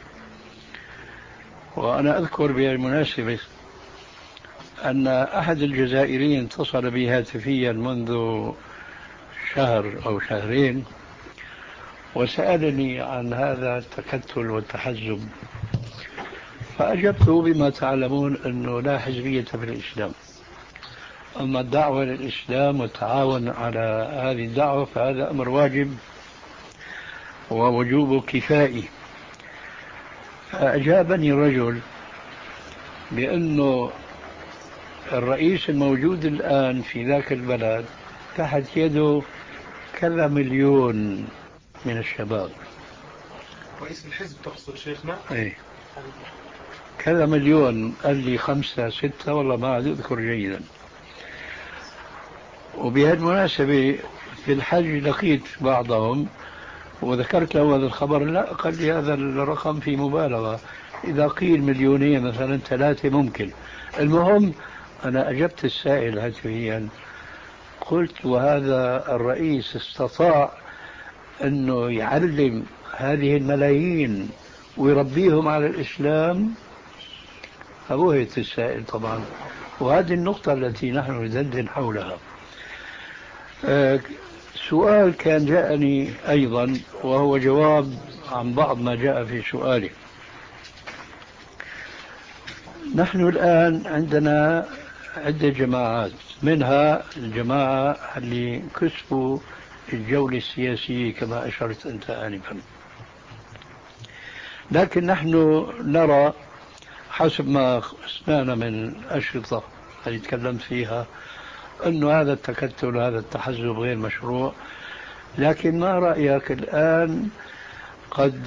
وأنا أذكر بالمناسبة أن أحد الجزائريين اتصل بي هاتفيا منذ شهر أو شهرين وسألني عن هذا التكتل والتحزب، فأجبته بما تعلمون أنه لا حزبية في الإسلام، أما الدعوة للإسلام والتعاون على هذه الدعوة فهذا أمر واجب ووجوبه كفائي. فأجابني الرجل بأنه الرئيس الموجود الآن في ذاك البلد تحت يده كذا مليون من الشباب. رئيس الحزب تقصد شيخنا؟ ايه كذا مليون، قال لي خمسة ستة والله ما أذكر جيدا. وبهالمناسبة في الحج لقيت بعضهم وذكرت له هذا الخبر، لا قال لي هذا الرقم في مبالغة، إذا قيل مليونين مثلا ثلاثة ممكن. المهم أنا أجبت السائل هاتفيا قلت وهذا الرئيس استطاع أنه يعلم هذه الملايين ويربيهم على الإسلام؟ فبهت السائل طبعا، وهذه النقطة التي نحن ندندن حولها. أه سؤال كان جاءني أيضا وهو جواب عن بعض ما جاء في سؤالي. نحن الآن عندنا عدة جماعات، منها الجماعة اللي كسبوا الجولة السياسية كما أشرت أنت آنفا، لكن نحن نرى حسب ما سمعنا من أشرطة اللي تكلمت فيها أنه هذا التكتل هذا التحزب غير مشروع. لكن ما رأيك الآن قد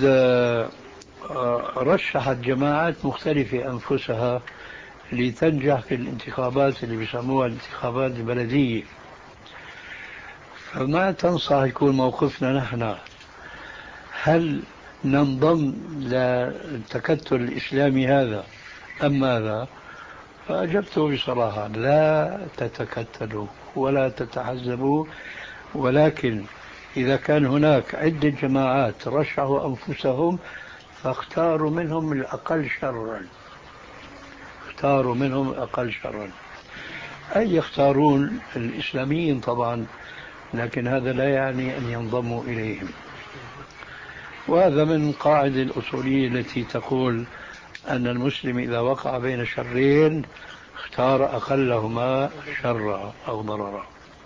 رشحت جماعات مختلفة أنفسها لتنجح في الانتخابات اللي بيسموها الانتخابات البلدية، فما تنصح يكون موقفنا نحن؟ هل ننضم للتكتل الإسلامي هذا أم ماذا؟ فأجبته بصراحة: لا تتكتلوا ولا تتحزبوا، ولكن إذا كان هناك عدة جماعات رشحوا أنفسهم فاختاروا منهم الأقل شرا، اختاروا منهم الأقل شرا، أي يختارون الإسلاميين طبعا، لكن هذا لا يعني أن ينضموا إليهم. وهذا من قاعدة الأصولية التي تقول أن المسلم إذا وقع بين شرين اختار أقلهما شرا أو ضررا.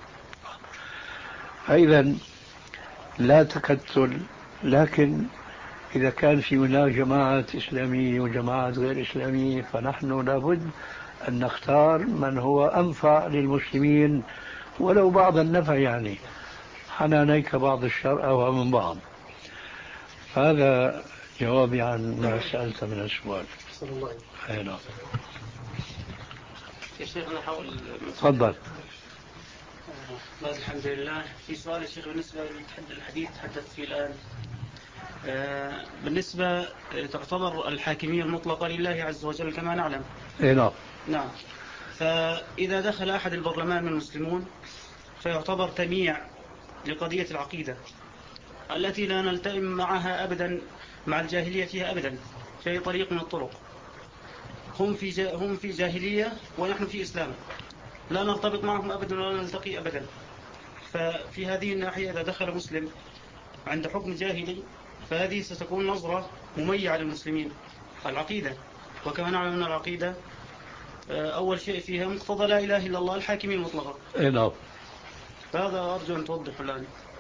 إذن لا تكتل، لكن إذا كان في هناك جماعة إسلامية وجماعات غير إسلامية فنحن لابد أن نختار من هو أنفع للمسلمين ولو بعض النفع، يعني حنانيك بعض الشر أو من بعض. هذا جوابي عن ما سألت من السؤال. نعم يا شيخ أنا حاول. تفضل. الحمد لله. في سؤال يا شيخ بالنسبة للحديث تحدث فيه الآن، بالنسبة تعتبر الحاكمية المطلقة لله عز وجل كما نعلم. نعم. نعم. فإذا دخل أحد البرلمان من المسلمون فيعتبر تمييع لقضية العقيدة التي لا نلتئم معها أبدا، مع الجاهلية فيها أبدا في أي طريق من الطرق. هم في جا هم في جاهلية ونحن في إسلام، لا نرتبط معهم أبدا ولا نلتقي أبدا. ففي هذه الناحية إذا دخل مسلم عند حكم جاهلي فهذه ستكون نظرة مميعة للمسلمين العقيدة، وكما نعلم أن العقيدة أول شيء فيها مقتضى لا إله إلا الله الحاكمية المطلقة. نعم. فهذا أرجو أن توضح الآن.